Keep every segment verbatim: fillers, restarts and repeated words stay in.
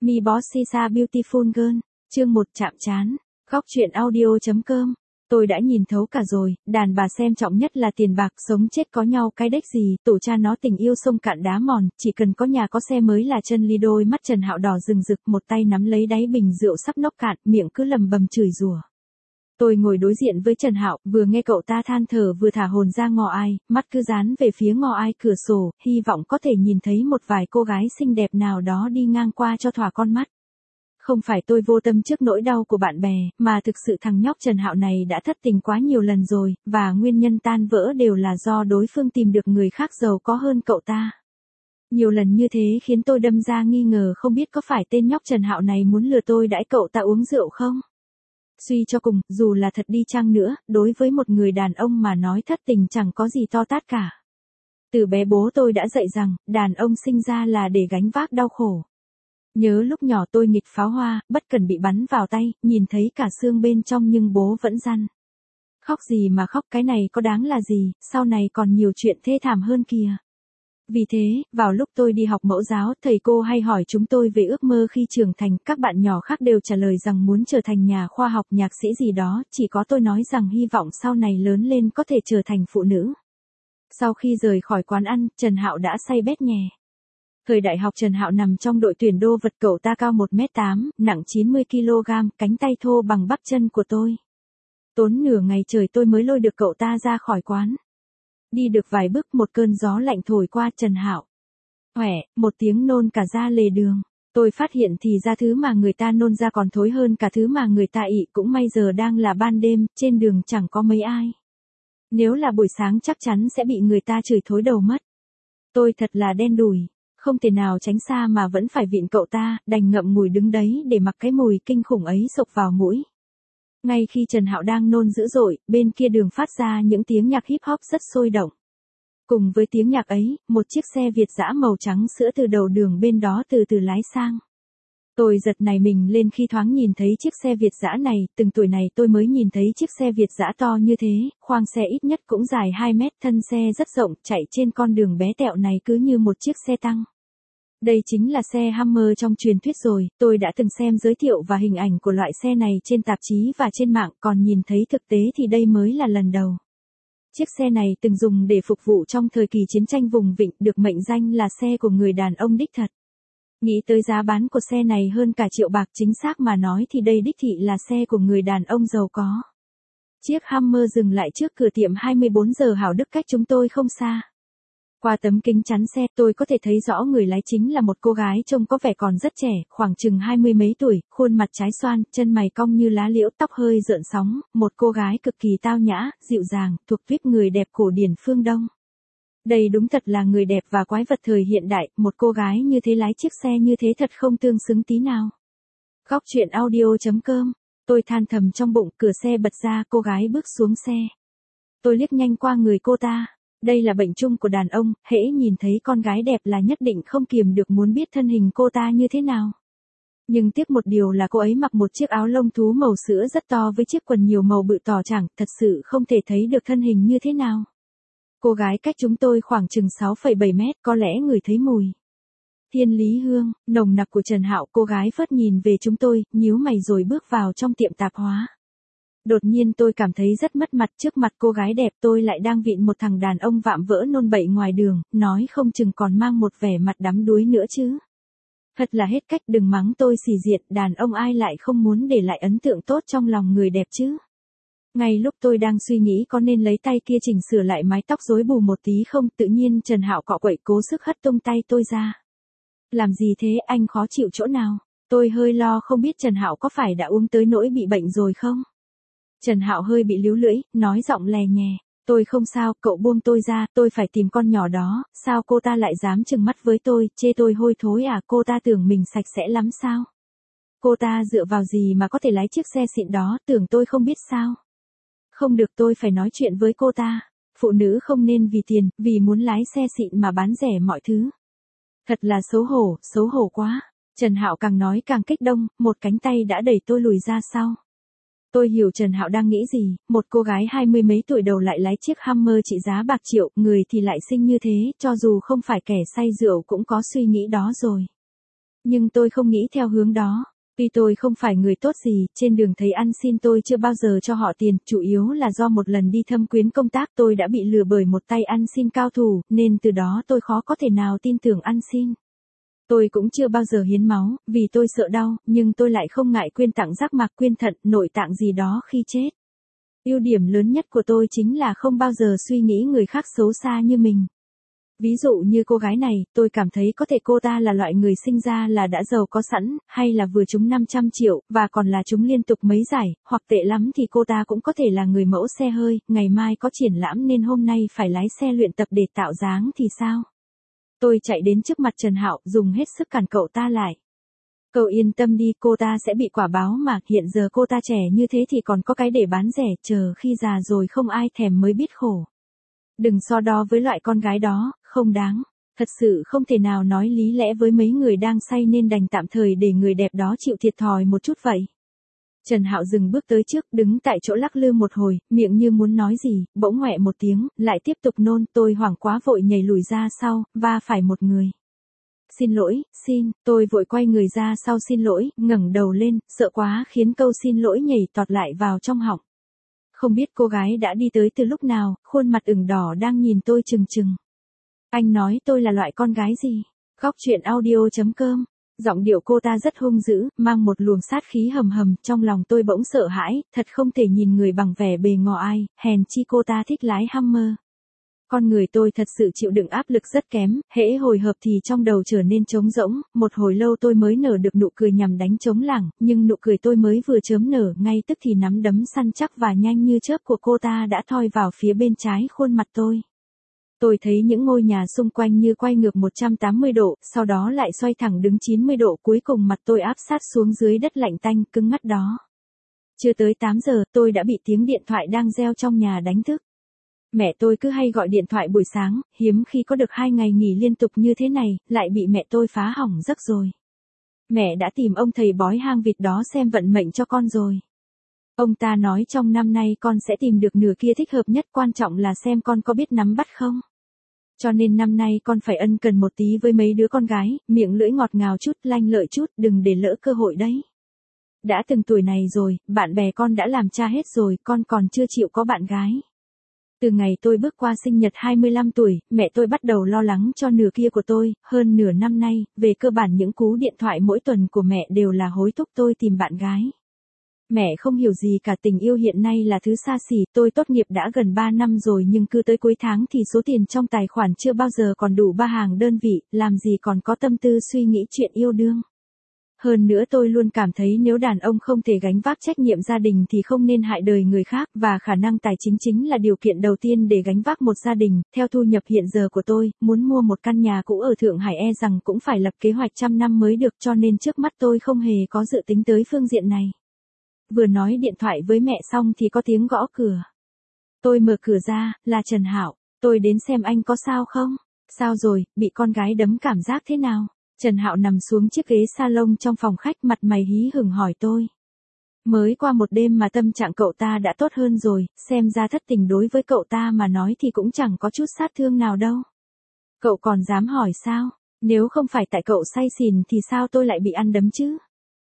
Mi Boss Sisa Beautiful Girl, chương một chạm trán, góc truyện audio chấm com. Tôi đã nhìn thấu cả rồi, đàn bà xem trọng nhất là tiền bạc, sống chết có nhau cái đếch gì, tổ cha nó tình yêu sông cạn đá mòn, chỉ cần có nhà có xe mới là chân ly. Đôi mắt Trần Hạo đỏ rừng rực, một tay nắm lấy đáy bình rượu sắp nốc cạn, miệng cứ lầm bầm chửi rủa. Tôi ngồi đối diện với Trần Hạo, vừa nghe cậu ta than thở vừa thả hồn ra ngò ai, mắt cứ dán về phía ngò ai cửa sổ, hy vọng có thể nhìn thấy một vài cô gái xinh đẹp nào đó đi ngang qua cho thỏa con mắt. Không phải tôi vô tâm trước nỗi đau của bạn bè, mà thực sự thằng nhóc Trần Hạo này đã thất tình quá nhiều lần rồi, và nguyên nhân tan vỡ đều là do đối phương tìm được người khác giàu có hơn cậu ta. Nhiều lần như thế khiến tôi đâm ra nghi ngờ không biết có phải tên nhóc Trần Hạo này muốn lừa tôi đãi cậu ta uống rượu không? Suy cho cùng, dù là thật đi chăng nữa, đối với một người đàn ông mà nói thất tình chẳng có gì to tát cả. Từ bé bố tôi đã dạy rằng, đàn ông sinh ra là để gánh vác đau khổ. Nhớ lúc nhỏ tôi nghịch pháo hoa, bất cần bị bắn vào tay, nhìn thấy cả xương bên trong nhưng bố vẫn dằn. Khóc gì mà khóc, cái này có đáng là gì, sau này còn nhiều chuyện thê thảm hơn kìa. Vì thế, vào lúc tôi đi học mẫu giáo, thầy cô hay hỏi chúng tôi về ước mơ khi trưởng thành, các bạn nhỏ khác đều trả lời rằng muốn trở thành nhà khoa học, nhạc sĩ gì đó, chỉ có tôi nói rằng hy vọng sau này lớn lên có thể trở thành phụ nữ. Sau khi rời khỏi quán ăn, Trần Hạo đã say bét nhè. Thời đại học Trần Hạo nằm trong đội tuyển đô vật, cậu ta cao một mét tám, nặng chín mươi ki lô gam, cánh tay thô bằng bắp chân của tôi. Tốn nửa ngày trời tôi mới lôi được cậu ta ra khỏi quán. Đi được vài bước một cơn gió lạnh thổi qua. Trần Hạo. Hoẻ, một tiếng nôn cả ra lề đường. Tôi phát hiện thì ra thứ mà người ta nôn ra còn thối hơn cả thứ mà người ta ị, cũng may giờ đang là ban đêm, trên đường chẳng có mấy ai. Nếu là buổi sáng chắc chắn sẽ bị người ta chửi thối đầu mất. Tôi thật là đen đủi, không thể nào tránh xa mà vẫn phải vịn cậu ta, đành ngậm ngùi đứng đấy để mặc cái mùi kinh khủng ấy sộc vào mũi. Ngay khi Trần Hạo đang nôn dữ dội, bên kia đường phát ra những tiếng nhạc hip hop rất sôi động. Cùng với tiếng nhạc ấy, một chiếc xe Việt dã màu trắng sữa từ đầu đường bên đó từ từ lái sang. Tôi giật nảy mình lên khi thoáng nhìn thấy chiếc xe Việt dã này, từng tuổi này tôi mới nhìn thấy chiếc xe Việt dã to như thế, khoang xe ít nhất cũng dài hai mét, thân xe rất rộng, chạy trên con đường bé tẹo này cứ như một chiếc xe tăng. Đây chính là xe Hummer trong truyền thuyết rồi, tôi đã từng xem giới thiệu và hình ảnh của loại xe này trên tạp chí và trên mạng, còn nhìn thấy thực tế thì đây mới là lần đầu. Chiếc xe này từng dùng để phục vụ trong thời kỳ chiến tranh vùng vịnh, được mệnh danh là xe của người đàn ông đích thật. Nghĩ tới giá bán của xe này hơn cả triệu bạc, chính xác mà nói thì đây đích thị là xe của người đàn ông giàu có. Chiếc Hummer dừng lại trước cửa tiệm hai mươi bốn giờ Hảo Đức cách chúng tôi không xa. Qua tấm kính chắn xe, tôi có thể thấy rõ người lái chính là một cô gái trông có vẻ còn rất trẻ, khoảng chừng hai mươi mấy tuổi, khuôn mặt trái xoan, chân mày cong như lá liễu, tóc hơi rợn sóng, một cô gái cực kỳ tao nhã, dịu dàng, thuộc tuýp người đẹp cổ điển phương Đông. Đây đúng thật là người đẹp và quái vật thời hiện đại, một cô gái như thế lái chiếc xe như thế thật không tương xứng tí nào. Góc truyện audio chấm com, tôi than thầm trong bụng, cửa xe bật ra, cô gái bước xuống xe. Tôi liếc nhanh qua người cô ta. Đây là bệnh chung của đàn ông, hễ nhìn thấy con gái đẹp là nhất định không kiềm được muốn biết thân hình cô ta như thế nào. Nhưng tiếc một điều là cô ấy mặc một chiếc áo lông thú màu sữa rất to với chiếc quần nhiều màu bự tỏ chẳng, thật sự không thể thấy được thân hình như thế nào. Cô gái cách chúng tôi khoảng chừng sáu phẩy bảy mét, có lẽ ngửi thấy mùi thiên lý hương nồng nặc của Trần Hạo. Cô gái phớt nhìn về chúng tôi, nhíu mày rồi bước vào trong tiệm tạp hóa. Đột nhiên tôi cảm thấy rất mất mặt, trước mặt cô gái đẹp tôi lại đang vịn một thằng đàn ông vạm vỡ nôn bậy ngoài đường, nói không chừng còn mang một vẻ mặt đắm đuối nữa chứ. Thật là hết cách, đừng mắng tôi xì diện, đàn ông ai lại không muốn để lại ấn tượng tốt trong lòng người đẹp chứ. Ngay lúc tôi đang suy nghĩ có nên lấy tay kia chỉnh sửa lại mái tóc rối bù một tí không, tự nhiên Trần Hạo cọ quậy cố sức hất tung tay tôi ra. Làm gì thế, anh khó chịu chỗ nào? Tôi hơi lo không biết Trần Hạo có phải đã uống tới nỗi bị bệnh rồi không? Trần Hạo hơi bị líu lưỡi, nói giọng lè nhè. Tôi không sao, cậu buông tôi ra, tôi phải tìm con nhỏ đó, sao cô ta lại dám trừng mắt với tôi, chê tôi hôi thối à, cô ta tưởng mình sạch sẽ lắm sao? Cô ta dựa vào gì mà có thể lái chiếc xe xịn đó, tưởng tôi không biết sao? Không được, tôi phải nói chuyện với cô ta. Phụ nữ không nên vì tiền, vì muốn lái xe xịn mà bán rẻ mọi thứ. Thật là xấu hổ, xấu hổ quá. Trần Hạo càng nói càng kích động, một cánh tay đã đẩy tôi lùi ra sau. Tôi hiểu Trần Hạo đang nghĩ gì, một cô gái hai mươi mấy tuổi đầu lại lái chiếc Hummer trị giá bạc triệu, người thì lại xinh như thế, cho dù không phải kẻ say rượu cũng có suy nghĩ đó rồi. Nhưng tôi không nghĩ theo hướng đó. Tuy tôi không phải người tốt gì, trên đường thấy ăn xin tôi chưa bao giờ cho họ tiền, chủ yếu là do một lần đi thâm quyến công tác tôi đã bị lừa bởi một tay ăn xin cao thủ, nên từ đó tôi khó có thể nào tin tưởng ăn xin. Tôi cũng chưa bao giờ hiến máu, vì tôi sợ đau, nhưng tôi lại không ngại quyên tặng giác mạc, quyên thận, nội tạng gì đó khi chết. Ưu điểm lớn nhất của tôi chính là không bao giờ suy nghĩ người khác xấu xa như mình. Ví dụ như cô gái này, tôi cảm thấy có thể cô ta là loại người sinh ra là đã giàu có sẵn, hay là vừa trúng năm trăm triệu, và còn là trúng liên tục mấy giải, hoặc tệ lắm thì cô ta cũng có thể là người mẫu xe hơi, ngày mai có triển lãm nên hôm nay phải lái xe luyện tập để tạo dáng thì sao? Tôi chạy đến trước mặt Trần Hạo, dùng hết sức cản cậu ta lại. Cậu yên tâm đi, cô ta sẽ bị quả báo mà, hiện giờ cô ta trẻ như thế thì còn có cái để bán rẻ, chờ khi già rồi không ai thèm mới biết khổ. Đừng so đo với loại con gái đó, không đáng. Thật sự không thể nào nói lý lẽ với mấy người đang say nên đành tạm thời để người đẹp đó chịu thiệt thòi một chút vậy. Trần Hạo dừng bước tới trước, đứng tại chỗ lắc lư một hồi, miệng như muốn nói gì, bỗng ngoẹ một tiếng, lại tiếp tục nôn, tôi hoảng quá vội nhảy lùi ra sau, va phải một người. Xin lỗi, xin, tôi vội quay người ra sau xin lỗi, ngẩng đầu lên, sợ quá khiến câu xin lỗi nhảy tọt lại vào trong họng. Không biết cô gái đã đi tới từ lúc nào, khuôn mặt ửng đỏ đang nhìn tôi chừng chừng. Anh nói tôi là loại con gái gì? Góc truyện audio chấm com. Giọng điệu cô ta rất hung dữ, mang một luồng sát khí hầm hầm, trong lòng tôi bỗng sợ hãi, thật không thể nhìn người bằng vẻ bề ngò ai, hèn chi cô ta thích lái Hummer. Con người tôi thật sự chịu đựng áp lực rất kém, hễ hồi hộp thì trong đầu trở nên trống rỗng, một hồi lâu tôi mới nở được nụ cười nhằm đánh trống lảng, nhưng nụ cười tôi mới vừa chớm nở, ngay tức thì nắm đấm săn chắc và nhanh như chớp của cô ta đã thoi vào phía bên trái khuôn mặt tôi. Tôi thấy những ngôi nhà xung quanh như quay ngược một trăm tám mươi độ, sau đó lại xoay thẳng đứng chín mươi độ, cuối cùng mặt tôi áp sát xuống dưới đất lạnh tanh, cứng ngắt đó. Chưa tới tám giờ, tôi đã bị tiếng điện thoại đang reo trong nhà đánh thức. Mẹ tôi cứ hay gọi điện thoại buổi sáng, hiếm khi có được hai ngày nghỉ liên tục như thế này, lại bị mẹ tôi phá hỏng giấc rồi. Mẹ đã tìm ông thầy bói hang vịt đó xem vận mệnh cho con rồi. Ông ta nói trong năm nay con sẽ tìm được nửa kia thích hợp nhất, quan trọng là xem con có biết nắm bắt không. Cho nên năm nay con phải ân cần một tí với mấy đứa con gái, miệng lưỡi ngọt ngào chút, lanh lợi chút, đừng để lỡ cơ hội đấy. Đã từng tuổi này rồi, bạn bè con đã làm cha hết rồi, con còn chưa chịu có bạn gái. Từ ngày tôi bước qua sinh nhật hai mươi lăm tuổi, mẹ tôi bắt đầu lo lắng cho nửa kia của tôi, hơn nửa năm nay, về cơ bản những cú điện thoại mỗi tuần của mẹ đều là hối thúc tôi tìm bạn gái. Mẹ không hiểu gì cả, tình yêu hiện nay là thứ xa xỉ, tôi tốt nghiệp đã gần ba năm rồi nhưng cứ tới cuối tháng thì số tiền trong tài khoản chưa bao giờ còn đủ ba hàng đơn vị, làm gì còn có tâm tư suy nghĩ chuyện yêu đương. Hơn nữa tôi luôn cảm thấy nếu đàn ông không thể gánh vác trách nhiệm gia đình thì không nên hại đời người khác, và khả năng tài chính chính là điều kiện đầu tiên để gánh vác một gia đình. Theo thu nhập hiện giờ của tôi, muốn mua một căn nhà cũ ở Thượng Hải e rằng cũng phải lập kế hoạch trăm năm mới được, cho nên trước mắt tôi không hề có dự tính tới phương diện này. Vừa nói điện thoại với mẹ xong thì có tiếng gõ cửa. Tôi mở cửa ra, là Trần Hạo, tôi đến xem anh có sao không? Sao rồi, bị con gái đấm cảm giác thế nào? Trần Hạo nằm xuống chiếc ghế salon trong phòng khách, mặt mày hí hửng hỏi tôi. Mới qua một đêm mà tâm trạng cậu ta đã tốt hơn rồi, xem ra thất tình đối với cậu ta mà nói thì cũng chẳng có chút sát thương nào đâu. Cậu còn dám hỏi sao? Nếu không phải tại cậu say xỉn thì sao tôi lại bị ăn đấm chứ?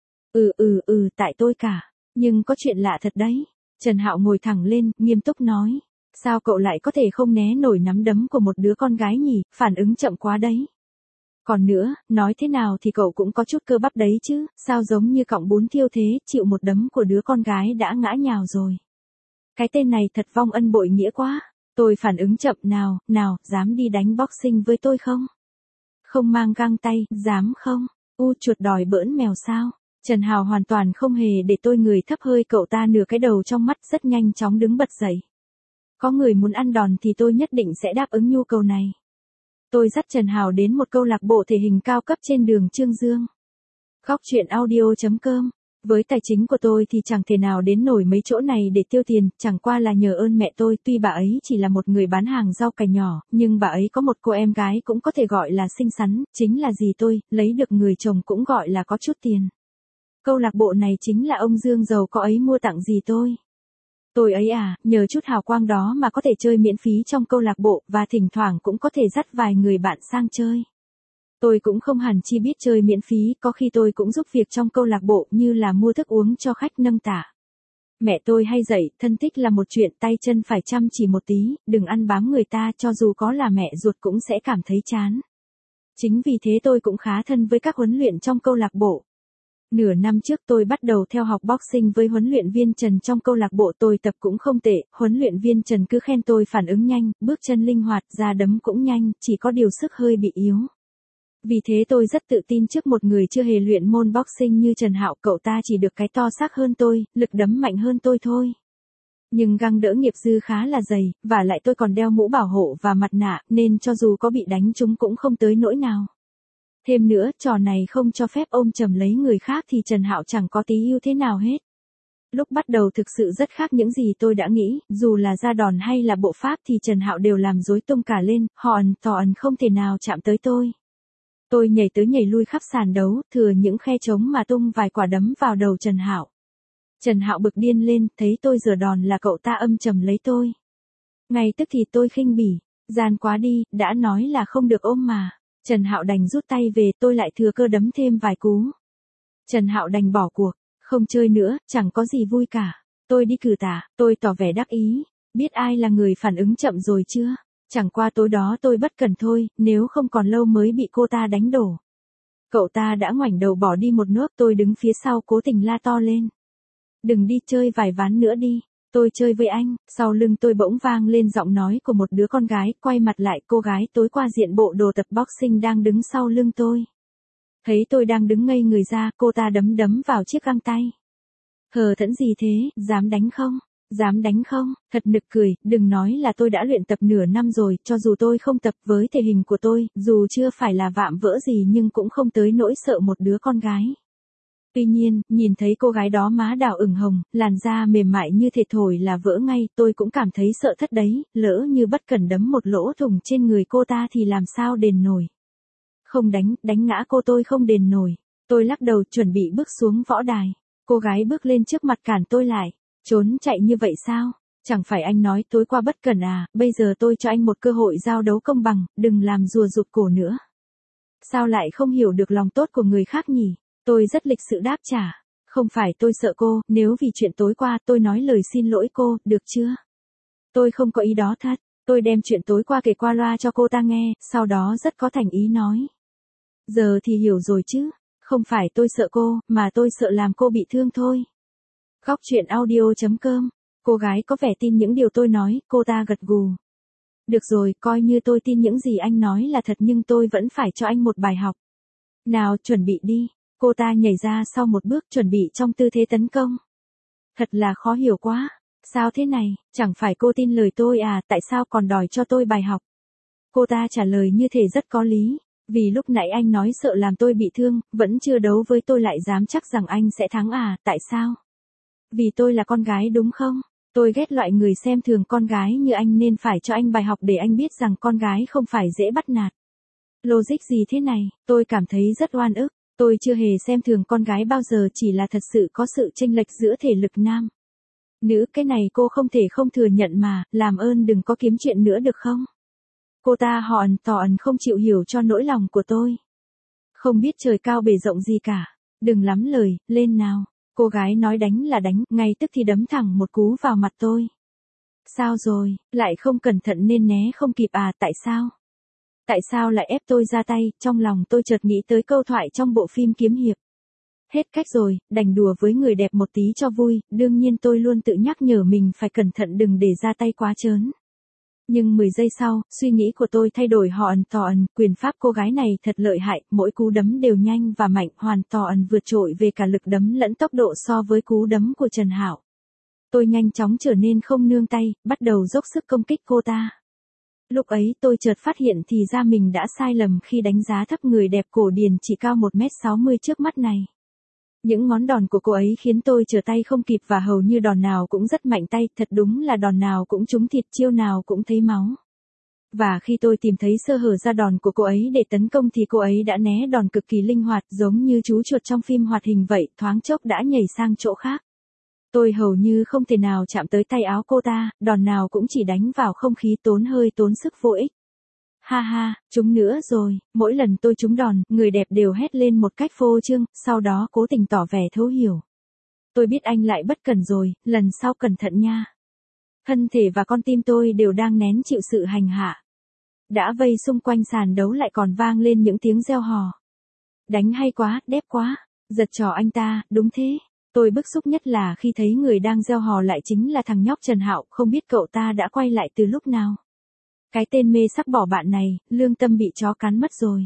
Ừ ừ ừ, tại tôi cả. Nhưng có chuyện lạ thật đấy. Trần Hạo ngồi thẳng lên, nghiêm túc nói. Sao cậu lại có thể không né nổi nắm đấm của một đứa con gái nhỉ, phản ứng chậm quá đấy. Còn nữa, nói thế nào thì cậu cũng có chút cơ bắp đấy chứ, sao giống như cọng bún thiêu thế, chịu một đấm của đứa con gái đã ngã nhào rồi. Cái tên này thật vong ân bội nghĩa quá. Tôi phản ứng chậm, nào, nào, dám đi đánh boxing với tôi không? Không mang găng tay, dám không? U chuột đòi bỡn mèo sao? Trần Hào hoàn toàn không hề để tôi người thấp hơi cậu ta nửa cái đầu trong mắt, rất nhanh chóng đứng bật dậy. Có người muốn ăn đòn thì tôi nhất định sẽ đáp ứng nhu cầu này. Tôi dắt Trần Hào đến một câu lạc bộ thể hình cao cấp trên đường Trương Dương. Góc truyện audio chấm com. Với tài chính của tôi thì chẳng thể nào đến nổi mấy chỗ này để tiêu tiền, chẳng qua là nhờ ơn mẹ tôi, tuy bà ấy chỉ là một người bán hàng rau cải nhỏ, nhưng bà ấy có một cô em gái cũng có thể gọi là xinh xắn, chính là dì tôi, lấy được người chồng cũng gọi là có chút tiền. Câu lạc bộ này chính là ông Dương giàu có ấy mua tặng dì tôi. Tôi ấy à, nhờ chút hào quang đó mà có thể chơi miễn phí trong câu lạc bộ, và thỉnh thoảng cũng có thể dắt vài người bạn sang chơi. Tôi cũng không hẳn chi biết chơi miễn phí, có khi tôi cũng giúp việc trong câu lạc bộ như là mua thức uống cho khách nâng tạ. Mẹ tôi hay dạy, thân thích là một chuyện tay chân phải chăm chỉ một tí, đừng ăn bám người ta, cho dù có là mẹ ruột cũng sẽ cảm thấy chán. Chính vì thế tôi cũng khá thân với các huấn luyện trong câu lạc bộ. Nửa năm trước tôi bắt đầu theo học boxing với huấn luyện viên Trần trong câu lạc bộ, tôi tập cũng không tệ, huấn luyện viên Trần cứ khen tôi phản ứng nhanh, bước chân linh hoạt, ra đấm cũng nhanh, chỉ có điều sức hơi bị yếu. Vì thế tôi rất tự tin trước một người chưa hề luyện môn boxing như Trần Hạo, cậu ta chỉ được cái to xác hơn tôi, lực đấm mạnh hơn tôi thôi. Nhưng găng đỡ nghiệp dư khá là dày, và lại tôi còn đeo mũ bảo hộ và mặt nạ, nên cho dù có bị đánh trúng cũng không tới nỗi nào. Thêm nữa, trò này không cho phép ôm chầm lấy người khác thì Trần Hạo chẳng có tí ưu thế nào hết. Lúc bắt đầu thực sự rất khác những gì tôi đã nghĩ, dù là ra đòn hay là bộ pháp thì Trần Hạo đều làm rối tung cả lên, họ ẩn tỏ ẩn không thể nào chạm tới tôi. Tôi nhảy tới nhảy lui khắp sàn đấu, thừa những khe trống mà tung vài quả đấm vào đầu Trần Hạo. Trần Hạo bực điên lên, thấy tôi giở đòn là cậu ta âm trầm lấy tôi. Ngay tức thì tôi khinh bỉ, gian quá đi, đã nói là không được ôm mà. Trần Hạo đành rút tay về, tôi lại thừa cơ đấm thêm vài cú. Trần Hạo đành bỏ cuộc, không chơi nữa, chẳng có gì vui cả. Tôi đi cử tả, tôi tỏ vẻ đắc ý, biết ai là người phản ứng chậm rồi chưa? Chẳng qua tối đó tôi bất cẩn thôi, nếu không còn lâu mới bị cô ta đánh đổ. Cậu ta đã ngoảnh đầu bỏ đi một nước, tôi đứng phía sau cố tình la to lên. Đừng đi, chơi vài ván nữa đi, tôi chơi với anh. Sau lưng tôi bỗng vang lên giọng nói của một đứa con gái, quay mặt lại, cô gái tối qua diện bộ đồ tập boxing đang đứng sau lưng tôi. Thấy tôi đang đứng ngây người ra, cô ta đấm đấm vào chiếc găng tay. Hờ thẫn gì thế, dám đánh không? Dám đánh không? Thật nực cười, đừng nói là tôi đã luyện tập nửa năm rồi, cho dù tôi không tập với thể hình của tôi, dù chưa phải là vạm vỡ gì nhưng cũng không tới nỗi sợ một đứa con gái. Tuy nhiên, nhìn thấy cô gái đó má đào ửng hồng, làn da mềm mại như thể thổi là vỡ ngay, tôi cũng cảm thấy sợ thất đấy, lỡ như bất cẩn đấm một lỗ thủng trên người cô ta thì làm sao đền nổi. Không đánh, đánh ngã cô tôi không đền nổi. Tôi lắc đầu chuẩn bị bước xuống võ đài. Cô gái bước lên trước mặt cản tôi lại. Trốn chạy như vậy sao? Chẳng phải anh nói tối qua bất cẩn à, bây giờ tôi cho anh một cơ hội giao đấu công bằng, đừng làm rùa rụt cổ nữa. Sao lại không hiểu được lòng tốt của người khác nhỉ? Tôi rất lịch sự đáp trả. Không phải tôi sợ cô, nếu vì chuyện tối qua tôi nói lời xin lỗi cô, được chưa? Tôi không có ý đó thật. Tôi đem chuyện tối qua kể qua loa cho cô ta nghe, sau đó rất có thành ý nói. Giờ thì hiểu rồi chứ, không phải tôi sợ cô, mà tôi sợ làm cô bị thương thôi. Góc truyện audio chấm com. Cô gái có vẻ tin những điều tôi nói, cô ta gật gù. Được rồi, coi như tôi tin những gì anh nói là thật nhưng tôi vẫn phải cho anh một bài học. Nào, chuẩn bị đi. Cô ta nhảy ra sau một bước chuẩn bị trong tư thế tấn công. Thật là khó hiểu quá. Sao thế này, chẳng phải cô tin lời tôi à, tại sao còn đòi cho tôi bài học? Cô ta trả lời như thể rất có lý. Vì lúc nãy anh nói sợ làm tôi bị thương, vẫn chưa đấu với tôi lại dám chắc rằng anh sẽ thắng à, tại sao? Vì tôi là con gái đúng không? Tôi ghét loại người xem thường con gái như anh nên phải cho anh bài học để anh biết rằng con gái không phải dễ bắt nạt. Logic gì thế này, tôi cảm thấy rất oan ức. Tôi chưa hề xem thường con gái bao giờ, chỉ là thật sự có sự chênh lệch giữa thể lực nam. Nữ, cái này cô không thể không thừa nhận mà, làm ơn đừng có kiếm chuyện nữa được không? Cô ta họ ẩn tỏ ẩn không chịu hiểu cho nỗi lòng của tôi. Không biết trời cao bể rộng gì cả. Đừng lắm lời, lên nào. Cô gái nói đánh là đánh, ngay tức thì đấm thẳng một cú vào mặt tôi. Sao rồi, lại không cẩn thận nên né không kịp à, tại sao? Tại sao lại ép tôi ra tay, trong lòng tôi chợt nghĩ tới câu thoại trong bộ phim kiếm hiệp. Hết cách rồi, đành đùa với người đẹp một tí cho vui, đương nhiên tôi luôn tự nhắc nhở mình phải cẩn thận đừng để ra tay quá trớn. Nhưng mười giây sau, suy nghĩ của tôi thay đổi, họ ẩn tỏ ẩn, quyền pháp cô gái này thật lợi hại, mỗi cú đấm đều nhanh và mạnh, hoàn tỏ ẩn vượt trội về cả lực đấm lẫn tốc độ so với cú đấm của Trần Hạo. Tôi nhanh chóng trở nên không nương tay, bắt đầu dốc sức công kích cô ta. Lúc ấy tôi chợt phát hiện thì ra mình đã sai lầm khi đánh giá thấp người đẹp cổ điển chỉ cao một mét sáu mươi trước mắt này. Những ngón đòn của cô ấy khiến tôi trở tay không kịp và hầu như đòn nào cũng rất mạnh tay, thật đúng là đòn nào cũng trúng thịt, chiêu nào cũng thấy máu. Và khi tôi tìm thấy sơ hở ra đòn của cô ấy để tấn công thì cô ấy đã né đòn cực kỳ linh hoạt, giống như chú chuột trong phim hoạt hình vậy, thoáng chốc đã nhảy sang chỗ khác. Tôi hầu như không thể nào chạm tới tay áo cô ta, đòn nào cũng chỉ đánh vào không khí, tốn hơi tốn sức vô ích. Ha ha, trúng nữa rồi, mỗi lần tôi trúng đòn, người đẹp đều hét lên một cách phô trương, sau đó cố tình tỏ vẻ thấu hiểu. Tôi biết anh lại bất cẩn rồi, lần sau cẩn thận nha. Thân thể và con tim tôi đều đang nén chịu sự hành hạ. Đã vây xung quanh sàn đấu lại còn vang lên những tiếng reo hò. Đánh hay quá, đẹp quá, giật trò anh ta, đúng thế. Tôi bức xúc nhất là khi thấy người đang reo hò lại chính là thằng nhóc Trần Hạo, không biết cậu ta đã quay lại từ lúc nào. Cái tên mê sắc bỏ bạn này, lương tâm bị chó cắn mất rồi.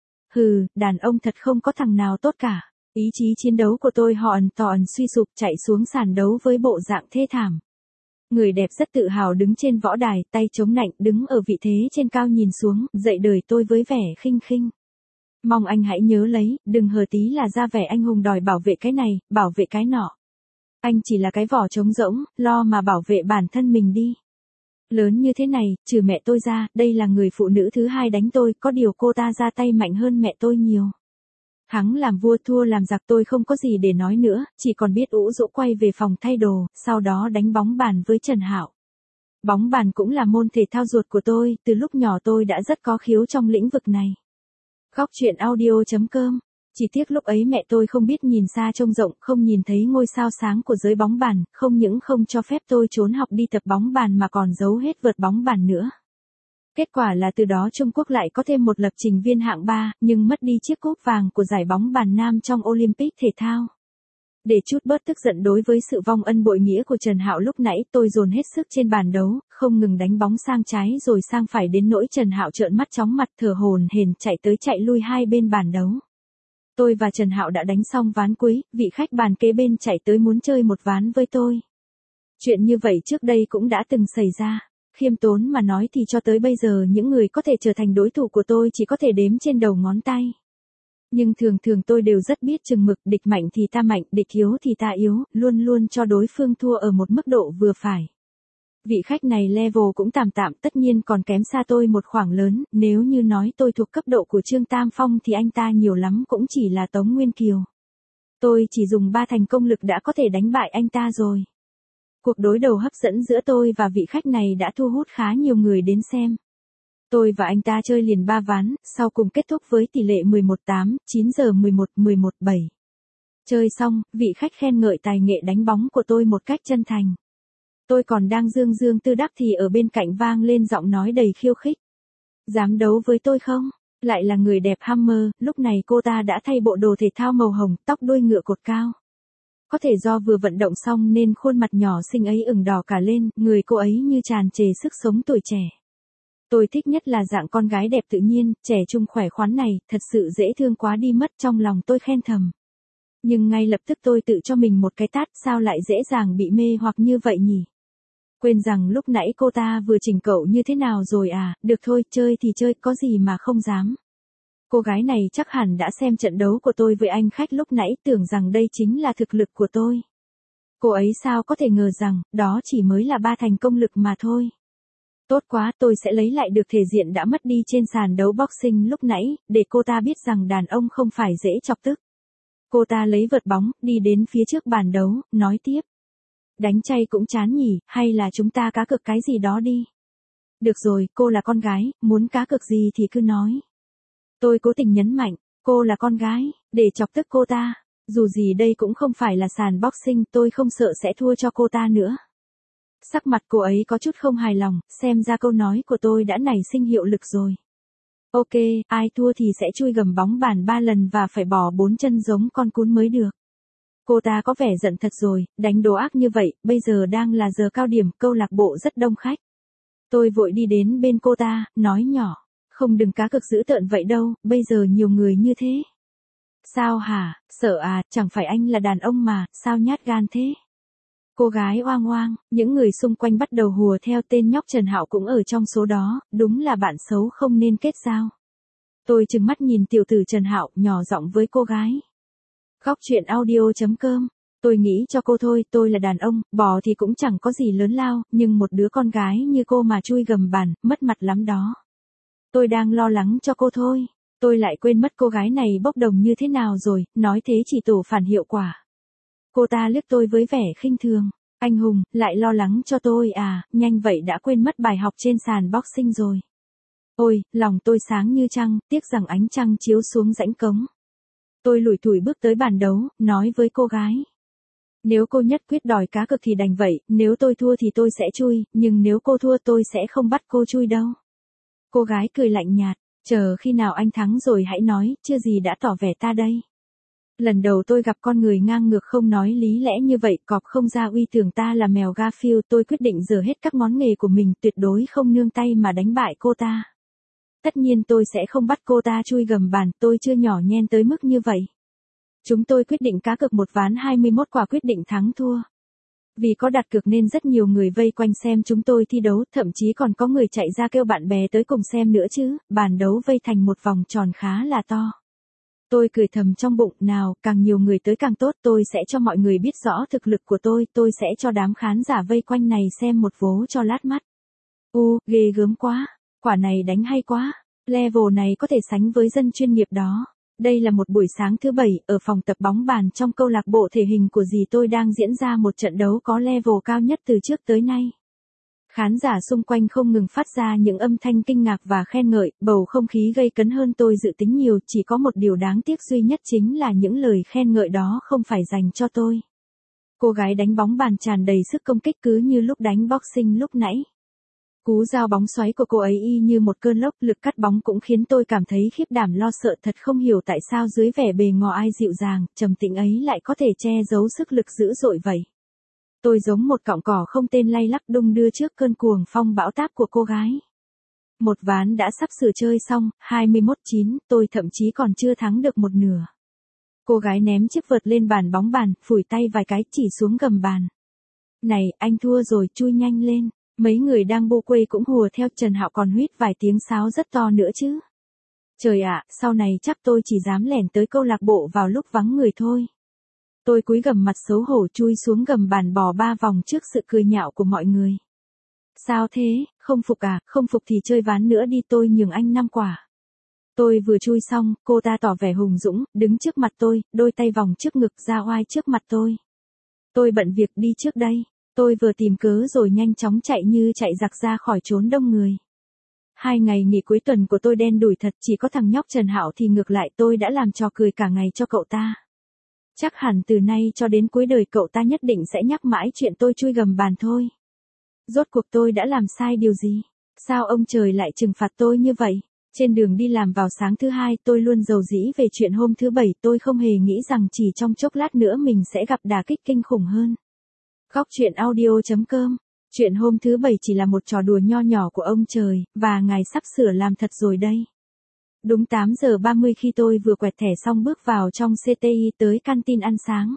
Hừ, đàn ông thật không có thằng nào tốt cả. Ý chí chiến đấu của tôi hòn tòn suy sụp chạy xuống sàn đấu với bộ dạng thê thảm. Người đẹp rất tự hào đứng trên võ đài, tay chống nạnh, đứng ở vị thế trên cao nhìn xuống, dạy đời tôi với vẻ khinh khinh. Mong anh hãy nhớ lấy, đừng hờ tí là ra vẻ anh hùng đòi bảo vệ cái này, bảo vệ cái nọ. Anh chỉ là cái vỏ trống rỗng, lo mà bảo vệ bản thân mình đi. Lớn như thế này, trừ mẹ tôi ra, đây là người phụ nữ thứ hai đánh tôi, có điều cô ta ra tay mạnh hơn mẹ tôi nhiều. Thắng làm vua thua làm giặc, tôi không có gì để nói nữa, chỉ còn biết ủ rũ quay về phòng thay đồ, sau đó đánh bóng bàn với Trần Hạo. Bóng bàn cũng là môn thể thao ruột của tôi, từ lúc nhỏ tôi đã rất có khiếu trong lĩnh vực này. Góc truyện audio chấm com. Chỉ tiếc lúc ấy mẹ tôi không biết nhìn xa trông rộng, không nhìn thấy ngôi sao sáng của giới bóng bàn, không những không cho phép tôi trốn học đi tập bóng bàn mà còn giấu hết vợt bóng bàn nữa. Kết quả là từ đó Trung Quốc lại có thêm một lập trình viên hạng ba, nhưng mất đi chiếc cúp vàng của giải bóng bàn nam trong Olympic thể thao. Để chút bớt tức giận đối với sự vong ân bội nghĩa của Trần Hạo lúc nãy, tôi dồn hết sức trên bàn đấu, không ngừng đánh bóng sang trái rồi sang phải đến nỗi Trần Hạo trợn mắt chóng mặt thở hổn hển chạy tới chạy lui hai bên bàn đấu. Tôi và Trần Hạo đã đánh xong ván cuối, vị khách bàn kế bên chạy tới muốn chơi một ván với tôi. Chuyện như vậy trước đây cũng đã từng xảy ra. Khiêm tốn mà nói thì cho tới bây giờ những người có thể trở thành đối thủ của tôi chỉ có thể đếm trên đầu ngón tay. Nhưng thường thường tôi đều rất biết chừng mực, địch mạnh thì ta mạnh, địch yếu thì ta yếu, luôn luôn cho đối phương thua ở một mức độ vừa phải. Vị khách này level cũng tạm tạm, tất nhiên còn kém xa tôi một khoảng lớn, nếu như nói tôi thuộc cấp độ của Trương Tam Phong thì anh ta nhiều lắm cũng chỉ là Tống Nguyên Kiều. Tôi chỉ dùng ba thành công lực đã có thể đánh bại anh ta rồi. Cuộc đối đầu hấp dẫn giữa tôi và vị khách này đã thu hút khá nhiều người đến xem. Tôi và anh ta chơi liền ba ván, sau cùng kết thúc với tỷ lệ mười một tám, chín giờ mười một, mười một bảy. Chơi xong, vị khách khen ngợi tài nghệ đánh bóng của tôi một cách chân thành. Tôi còn đang dương dương tự đắc thì ở bên cạnh vang lên giọng nói đầy khiêu khích. Dám đấu với tôi không? Lại là người đẹp Hammer, lúc này cô ta đã thay bộ đồ thể thao màu hồng, tóc đuôi ngựa cột cao. Có thể do vừa vận động xong nên khuôn mặt nhỏ xinh ấy ửng đỏ cả lên, người cô ấy như tràn trề sức sống tuổi trẻ. Tôi thích nhất là dạng con gái đẹp tự nhiên, trẻ trung khỏe khoắn này, thật sự dễ thương quá đi mất, trong lòng tôi khen thầm. Nhưng ngay lập tức tôi tự cho mình một cái tát, sao lại dễ dàng bị mê hoặc như vậy nhỉ? Quên rằng lúc nãy cô ta vừa chỉnh cậu như thế nào rồi à, được thôi, chơi thì chơi, có gì mà không dám. Cô gái này chắc hẳn đã xem trận đấu của tôi với anh khách lúc nãy, tưởng rằng đây chính là thực lực của tôi. Cô ấy sao có thể ngờ rằng, đó chỉ mới là ba thành công lực mà thôi. Tốt quá, tôi sẽ lấy lại được thể diện đã mất đi trên sàn đấu boxing lúc nãy, để cô ta biết rằng đàn ông không phải dễ chọc tức. Cô ta lấy vợt bóng, đi đến phía trước bàn đấu, nói tiếp. Đánh chay cũng chán nhỉ, hay là chúng ta cá cược cái gì đó đi. Được rồi, cô là con gái, muốn cá cược gì thì cứ nói. Tôi cố tình nhấn mạnh, cô là con gái, để chọc tức cô ta. Dù gì đây cũng không phải là sàn boxing, tôi không sợ sẽ thua cho cô ta nữa. Sắc mặt cô ấy có chút không hài lòng, xem ra câu nói của tôi đã nảy sinh hiệu lực rồi. Ok, ai thua thì sẽ chui gầm bóng bàn ba lần và phải bỏ bốn chân giống con cún mới được. Cô ta có vẻ giận thật rồi, đánh đồ ác như vậy, bây giờ đang là giờ cao điểm, câu lạc bộ rất đông khách. Tôi vội đi đến bên cô ta, nói nhỏ, không đừng cá cược dữ tợn vậy đâu, bây giờ nhiều người như thế. Sao hả, sợ à, chẳng phải anh là đàn ông mà, sao nhát gan thế? Cô gái oang oang, những người xung quanh bắt đầu hùa theo, tên nhóc Trần Hạo cũng ở trong số đó, đúng là bạn xấu không nên kết giao. Tôi trừng mắt nhìn tiểu tử Trần Hạo, nhỏ giọng với cô gái. Góc truyện audio chấm com. Tôi nghĩ cho cô thôi, tôi là đàn ông, bò thì cũng chẳng có gì lớn lao, nhưng một đứa con gái như cô mà chui gầm bàn, mất mặt lắm đó. Tôi đang lo lắng cho cô thôi. Tôi lại quên mất cô gái này bốc đồng như thế nào rồi, nói thế chỉ tổ phản hiệu quả. Cô ta liếc tôi với vẻ khinh thường. Anh hùng, lại lo lắng cho tôi à, nhanh vậy đã quên mất bài học trên sàn boxing rồi. Ôi, lòng tôi sáng như trăng, tiếc rằng ánh trăng chiếu xuống rãnh cống. Tôi lủi thủi bước tới bàn đấu, nói với cô gái. Nếu cô nhất quyết đòi cá cược thì đành vậy, nếu tôi thua thì tôi sẽ chui, nhưng nếu cô thua tôi sẽ không bắt cô chui đâu. Cô gái cười lạnh nhạt, chờ khi nào anh thắng rồi hãy nói, chưa gì đã tỏ vẻ ta đây. Lần đầu tôi gặp con người ngang ngược không nói lý lẽ như vậy, cọp không ra uy tưởng ta là mèo Garfield, tôi quyết định dở hết các món nghề của mình, tuyệt đối không nương tay mà đánh bại cô ta. Tất nhiên tôi sẽ không bắt cô ta chui gầm bàn, tôi chưa nhỏ nhen tới mức như vậy. Chúng tôi quyết định cá cược một ván hai mươi mốt quả quyết định thắng thua. Vì có đặt cược nên rất nhiều người vây quanh xem chúng tôi thi đấu, thậm chí còn có người chạy ra kêu bạn bè tới cùng xem nữa chứ, bàn đấu vây thành một vòng tròn khá là to. Tôi cười thầm trong bụng, nào, càng nhiều người tới càng tốt, tôi sẽ cho mọi người biết rõ thực lực của tôi, tôi sẽ cho đám khán giả vây quanh này xem một vố cho lát mắt. U, ghê gớm quá, quả này đánh hay quá, level này có thể sánh với dân chuyên nghiệp đó. Đây là một buổi sáng thứ bảy, ở phòng tập bóng bàn trong câu lạc bộ thể hình của dì tôi đang diễn ra một trận đấu có level cao nhất từ trước tới nay. Khán giả xung quanh không ngừng phát ra những âm thanh kinh ngạc và khen ngợi, bầu không khí gay cấn hơn tôi dự tính nhiều, chỉ có một điều đáng tiếc duy nhất chính là những lời khen ngợi đó không phải dành cho tôi. Cô gái đánh bóng bàn tràn đầy sức công kích cứ như lúc đánh boxing lúc nãy. Cú giao bóng xoáy của cô ấy y như một cơn lốc, lực cắt bóng cũng khiến tôi cảm thấy khiếp đảm lo sợ, thật không hiểu tại sao dưới vẻ bề ngoài dịu dàng, trầm tĩnh ấy lại có thể che giấu sức lực dữ dội vậy. Tôi giống một cọng cỏ không tên lay lắc đung đưa trước cơn cuồng phong bão táp của cô gái. Một ván đã sắp sửa chơi xong, hai mươi mốt chín, tôi thậm chí còn chưa thắng được một nửa. Cô gái ném chiếc vợt lên bàn bóng bàn, phủi tay vài cái chỉ xuống gầm bàn. Này, anh thua rồi, chui nhanh lên. Mấy người đang bô quây cũng hùa theo, Trần Hạo còn huýt vài tiếng sáo rất to nữa chứ. Trời ạ, sau này chắc tôi chỉ dám lẻn tới câu lạc bộ vào lúc vắng người thôi. Tôi cúi gằm mặt xấu hổ chui xuống gầm bàn bò ba vòng trước sự cười nhạo của mọi người. Sao thế, không phục à, không phục thì chơi ván nữa đi, tôi nhường anh năm quả. Tôi vừa chui xong, cô ta tỏ vẻ hùng dũng, đứng trước mặt tôi, đôi tay vòng trước ngực ra oai trước mặt tôi. Tôi bận việc đi trước đây. Tôi vừa tìm cớ rồi nhanh chóng chạy như chạy giặc ra khỏi chốn đông người. Hai ngày nghỉ cuối tuần của tôi đen đủi thật, chỉ có thằng nhóc Trần Hạo thì ngược lại, tôi đã làm trò cười cả ngày cho cậu ta. Chắc hẳn từ nay cho đến cuối đời cậu ta nhất định sẽ nhắc mãi chuyện tôi chui gầm bàn thôi. Rốt cuộc tôi đã làm sai điều gì? Sao ông trời lại trừng phạt tôi như vậy? Trên đường đi làm vào sáng thứ hai, tôi luôn rầu rĩ về chuyện hôm thứ bảy, tôi không hề nghĩ rằng chỉ trong chốc lát nữa mình sẽ gặp đả kích kinh khủng hơn. Góc truyện audio chấm com. Chuyện hôm thứ bảy chỉ là một trò đùa nho nhỏ của ông trời, và ngài sắp sửa làm thật rồi đây. Đúng tám giờ ba mươi khi tôi vừa quẹt thẻ xong bước vào trong xê tê i tới canteen ăn sáng.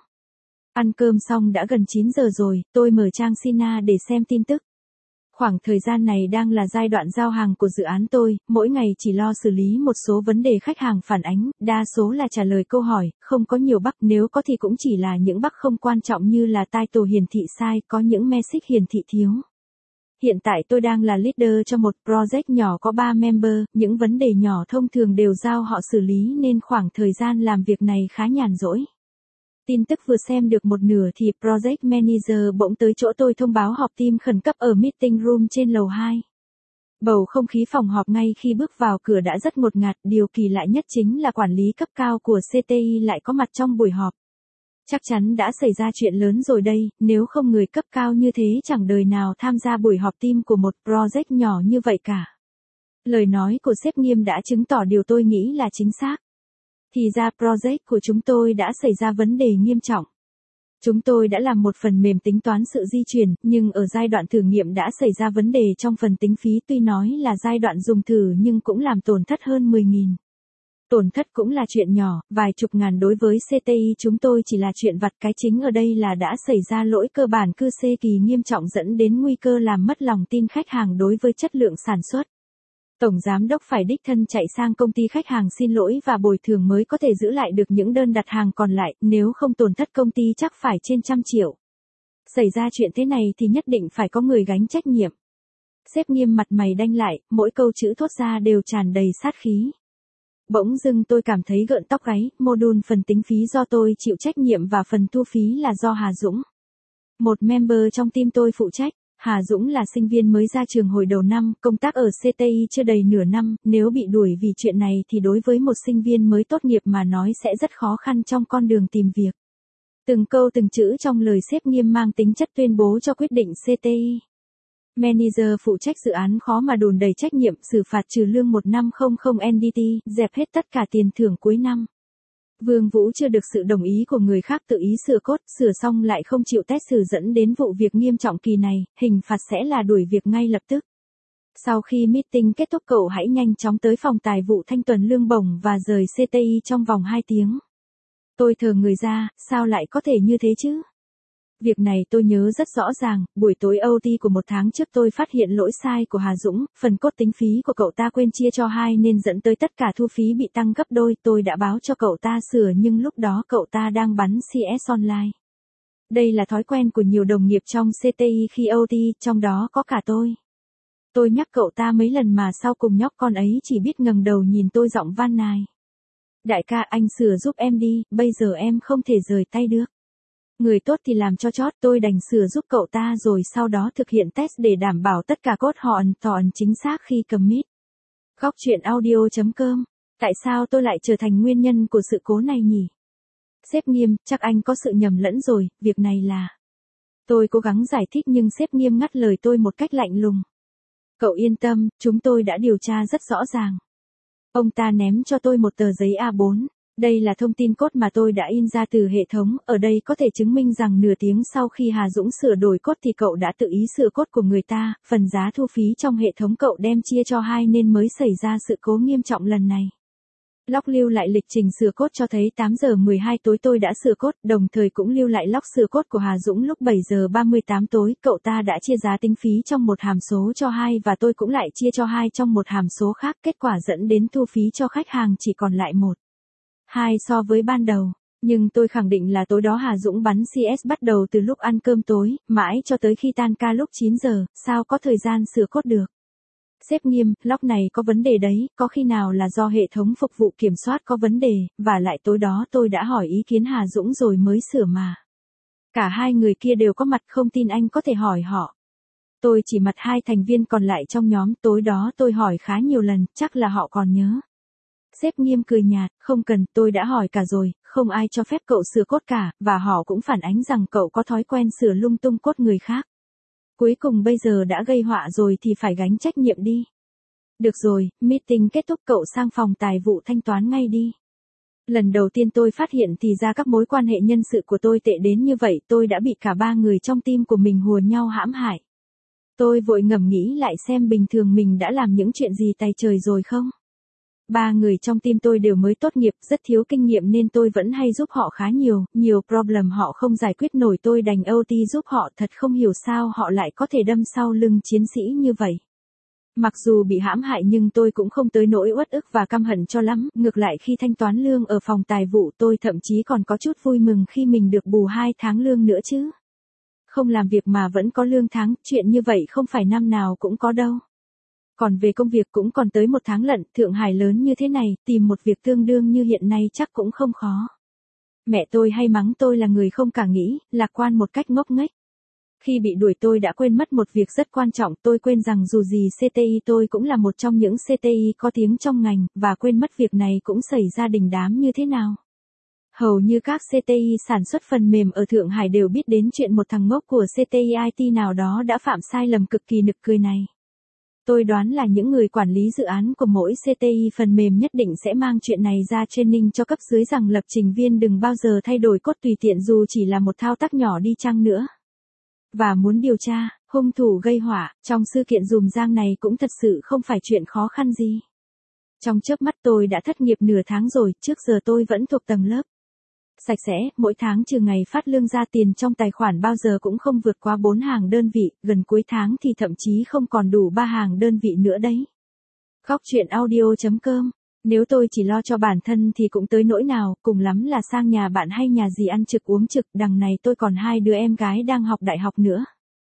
Ăn cơm xong đã gần chín giờ rồi, tôi mở trang Sina để xem tin tức. Khoảng thời gian này đang là giai đoạn giao hàng của dự án tôi, mỗi ngày chỉ lo xử lý một số vấn đề khách hàng phản ánh, đa số là trả lời câu hỏi, không có nhiều bug, nếu có thì cũng chỉ là những bug không quan trọng như là title hiển thị sai, có những message hiển thị thiếu. Hiện tại tôi đang là leader cho một project nhỏ có ba member, những vấn đề nhỏ thông thường đều giao họ xử lý nên khoảng thời gian làm việc này khá nhàn rỗi. Tin tức vừa xem được một nửa thì Project Manager bỗng tới chỗ tôi thông báo họp team khẩn cấp ở meeting room trên lầu hai. Bầu không khí phòng họp ngay khi bước vào cửa đã rất ngột ngạt, điều kỳ lạ nhất chính là quản lý cấp cao của xê tê i lại có mặt trong buổi họp. Chắc chắn đã xảy ra chuyện lớn rồi đây, nếu không người cấp cao như thế chẳng đời nào tham gia buổi họp team của một project nhỏ như vậy cả. Lời nói của sếp Nghiêm đã chứng tỏ điều tôi nghĩ là chính xác. Thì ra project của chúng tôi đã xảy ra vấn đề nghiêm trọng. Chúng tôi đã làm một phần mềm tính toán sự di chuyển, nhưng ở giai đoạn thử nghiệm đã xảy ra vấn đề trong phần tính phí, tuy nói là giai đoạn dùng thử nhưng cũng làm tổn thất hơn mười nghìn. Tổn thất cũng là chuyện nhỏ, vài chục ngàn đối với xê tê i chúng tôi chỉ là chuyện vặt, cái chính ở đây là đã xảy ra lỗi cơ bản cư xê kỳ nghiêm trọng dẫn đến nguy cơ làm mất lòng tin khách hàng đối với chất lượng sản xuất. Tổng giám đốc phải đích thân chạy sang công ty khách hàng xin lỗi và bồi thường mới có thể giữ lại được những đơn đặt hàng còn lại, nếu không tổn thất công ty chắc phải trên trăm triệu. Xảy ra chuyện thế này thì nhất định phải có người gánh trách nhiệm. Sếp Nghiêm mặt mày đanh lại, mỗi câu chữ thốt ra đều tràn đầy sát khí. Bỗng dưng tôi cảm thấy gợn tóc gáy, module phần tính phí do tôi chịu trách nhiệm và phần thu phí là do Hà Dũng, một member trong team tôi phụ trách. Hà Dũng là sinh viên mới ra trường hồi đầu năm, công tác ở xê tê i chưa đầy nửa năm, nếu bị đuổi vì chuyện này thì đối với một sinh viên mới tốt nghiệp mà nói sẽ rất khó khăn trong con đường tìm việc. Từng câu từng chữ trong lời sếp Nghiêm mang tính chất tuyên bố cho quyết định xê tê i. Manager phụ trách dự án khó mà đùn đầy trách nhiệm, xử phạt trừ lương một năm không không en đê tê, dẹp hết tất cả tiền thưởng cuối năm. Vương Vũ chưa được sự đồng ý của người khác tự ý sửa code, sửa xong lại không chịu test xử dẫn đến vụ việc nghiêm trọng kỳ này, hình phạt sẽ là đuổi việc ngay lập tức. Sau khi meeting kết thúc cậu hãy nhanh chóng tới phòng tài vụ thanh tuần lương bổng và rời xê tê i trong vòng hai tiếng. Tôi thờ người ra, sao lại có thể như thế chứ? Việc này tôi nhớ rất rõ ràng, buổi tối o tê của một tháng trước tôi phát hiện lỗi sai của Hà Dũng, phần code tính phí của cậu ta quên chia cho hai nên dẫn tới tất cả thu phí bị tăng gấp đôi, tôi đã báo cho cậu ta sửa nhưng lúc đó cậu ta đang bắn xê ét online. Đây là thói quen của nhiều đồng nghiệp trong xê tê i khi o tê, trong đó có cả tôi. Tôi nhắc cậu ta mấy lần mà sau cùng nhóc con ấy chỉ biết ngẩng đầu nhìn tôi giọng van nài. Đại ca anh sửa giúp em đi, bây giờ em không thể rời tay được. Người tốt thì làm cho chót, tôi đành sửa giúp cậu ta rồi sau đó thực hiện test để đảm bảo tất cả code họ ẩn tỏ ẩn chính xác khi commit. Góc truyện audio chấm com. Tại sao tôi lại trở thành nguyên nhân của sự cố này nhỉ? Sếp Nghiêm, chắc anh có sự nhầm lẫn rồi, việc này là... Tôi cố gắng giải thích nhưng sếp Nghiêm ngắt lời tôi một cách lạnh lùng. Cậu yên tâm, chúng tôi đã điều tra rất rõ ràng. Ông ta ném cho tôi một tờ giấy a bốn. Đây là thông tin code mà tôi đã in ra từ hệ thống, ở đây có thể chứng minh rằng nửa tiếng sau khi Hà Dũng sửa đổi code thì cậu đã tự ý sửa code của người ta, phần giá thu phí trong hệ thống cậu đem chia cho hai nên mới xảy ra sự cố nghiêm trọng lần này. Log lưu lại lịch trình sửa code cho thấy tám giờ mười hai tối tôi đã sửa code, đồng thời cũng lưu lại log sửa code của Hà Dũng lúc bảy giờ ba mươi tám tối, cậu ta đã chia giá tính phí trong một hàm số cho hai và tôi cũng lại chia cho hai trong một hàm số khác, kết quả dẫn đến thu phí cho khách hàng chỉ còn lại một. hai so với ban đầu, nhưng tôi khẳng định là tối đó Hà Dũng bắn xê ét bắt đầu từ lúc ăn cơm tối, mãi cho tới khi tan ca lúc chín giờ, sao có thời gian sửa code được. Sếp Nghiêm, log này có vấn đề đấy, có khi nào là do hệ thống phục vụ kiểm soát có vấn đề, và lại tối đó tôi đã hỏi ý kiến Hà Dũng rồi mới sửa mà. Cả hai người kia đều có mặt, không tin anh có thể hỏi họ. Tôi chỉ mặt hai thành viên còn lại trong nhóm, tối đó tôi hỏi khá nhiều lần, chắc là họ còn nhớ. Sếp Nghiêm cười nhạt, không cần, tôi đã hỏi cả rồi, không ai cho phép cậu sửa code cả, và họ cũng phản ánh rằng cậu có thói quen sửa lung tung code người khác. Cuối cùng bây giờ đã gây họa rồi thì phải gánh trách nhiệm đi. Được rồi, meeting kết thúc cậu sang phòng tài vụ thanh toán ngay đi. Lần đầu tiên tôi phát hiện thì ra các mối quan hệ nhân sự của tôi tệ đến như vậy, tôi đã bị cả ba người trong team của mình hùa nhau hãm hại. Tôi vội ngẫm nghĩ lại xem bình thường mình đã làm những chuyện gì tày trời rồi không. Ba người trong team tôi đều mới tốt nghiệp, rất thiếu kinh nghiệm nên tôi vẫn hay giúp họ khá nhiều, nhiều problem họ không giải quyết nổi tôi đành o tê giúp họ, thật không hiểu sao họ lại có thể đâm sau lưng chiến sĩ như vậy. Mặc dù bị hãm hại nhưng tôi cũng không tới nỗi uất ức và căm hận cho lắm, ngược lại khi thanh toán lương ở phòng tài vụ tôi thậm chí còn có chút vui mừng khi mình được bù hai tháng lương nữa chứ. Không làm việc mà vẫn có lương tháng, chuyện như vậy không phải năm nào cũng có đâu. Còn về công việc cũng còn tới một tháng lận, Thượng Hải lớn như thế này, tìm một việc tương đương như hiện nay chắc cũng không khó. Mẹ tôi hay mắng tôi là người không cả nghĩ, lạc quan một cách ngốc nghếch. Khi bị đuổi tôi đã quên mất một việc rất quan trọng, tôi quên rằng dù gì xê tê i tôi cũng là một trong những xê tê i có tiếng trong ngành, và quên mất việc này cũng xảy ra đình đám như thế nào. Hầu như các xê tê i sản xuất phần mềm ở Thượng Hải đều biết đến chuyện một thằng ngốc của xê tê i i tê nào đó đã phạm sai lầm cực kỳ nực cười này. Tôi đoán là những người quản lý dự án của mỗi xê tê i phần mềm nhất định sẽ mang chuyện này ra training cho cấp dưới rằng lập trình viên đừng bao giờ thay đổi code tùy tiện dù chỉ là một thao tác nhỏ đi chăng nữa. Và muốn điều tra, hung thủ gây họa, trong sự kiện dùm giang này cũng thật sự không phải chuyện khó khăn gì. Trong chớp mắt tôi đã thất nghiệp nửa tháng rồi, trước giờ tôi vẫn thuộc tầng lớp sạch sẽ, mỗi tháng trừ ngày phát lương ra tiền trong tài khoản bao giờ cũng không vượt qua bốn hàng đơn vị, gần cuối tháng thì thậm chí không còn đủ ba hàng đơn vị nữa đấy. Góc truyện audio chấm com. Nếu tôi chỉ lo cho bản thân thì cũng tới nỗi nào, cùng lắm là sang nhà bạn hay nhà gì ăn trực uống trực, đằng này tôi còn hai đứa em gái đang học đại học nữa.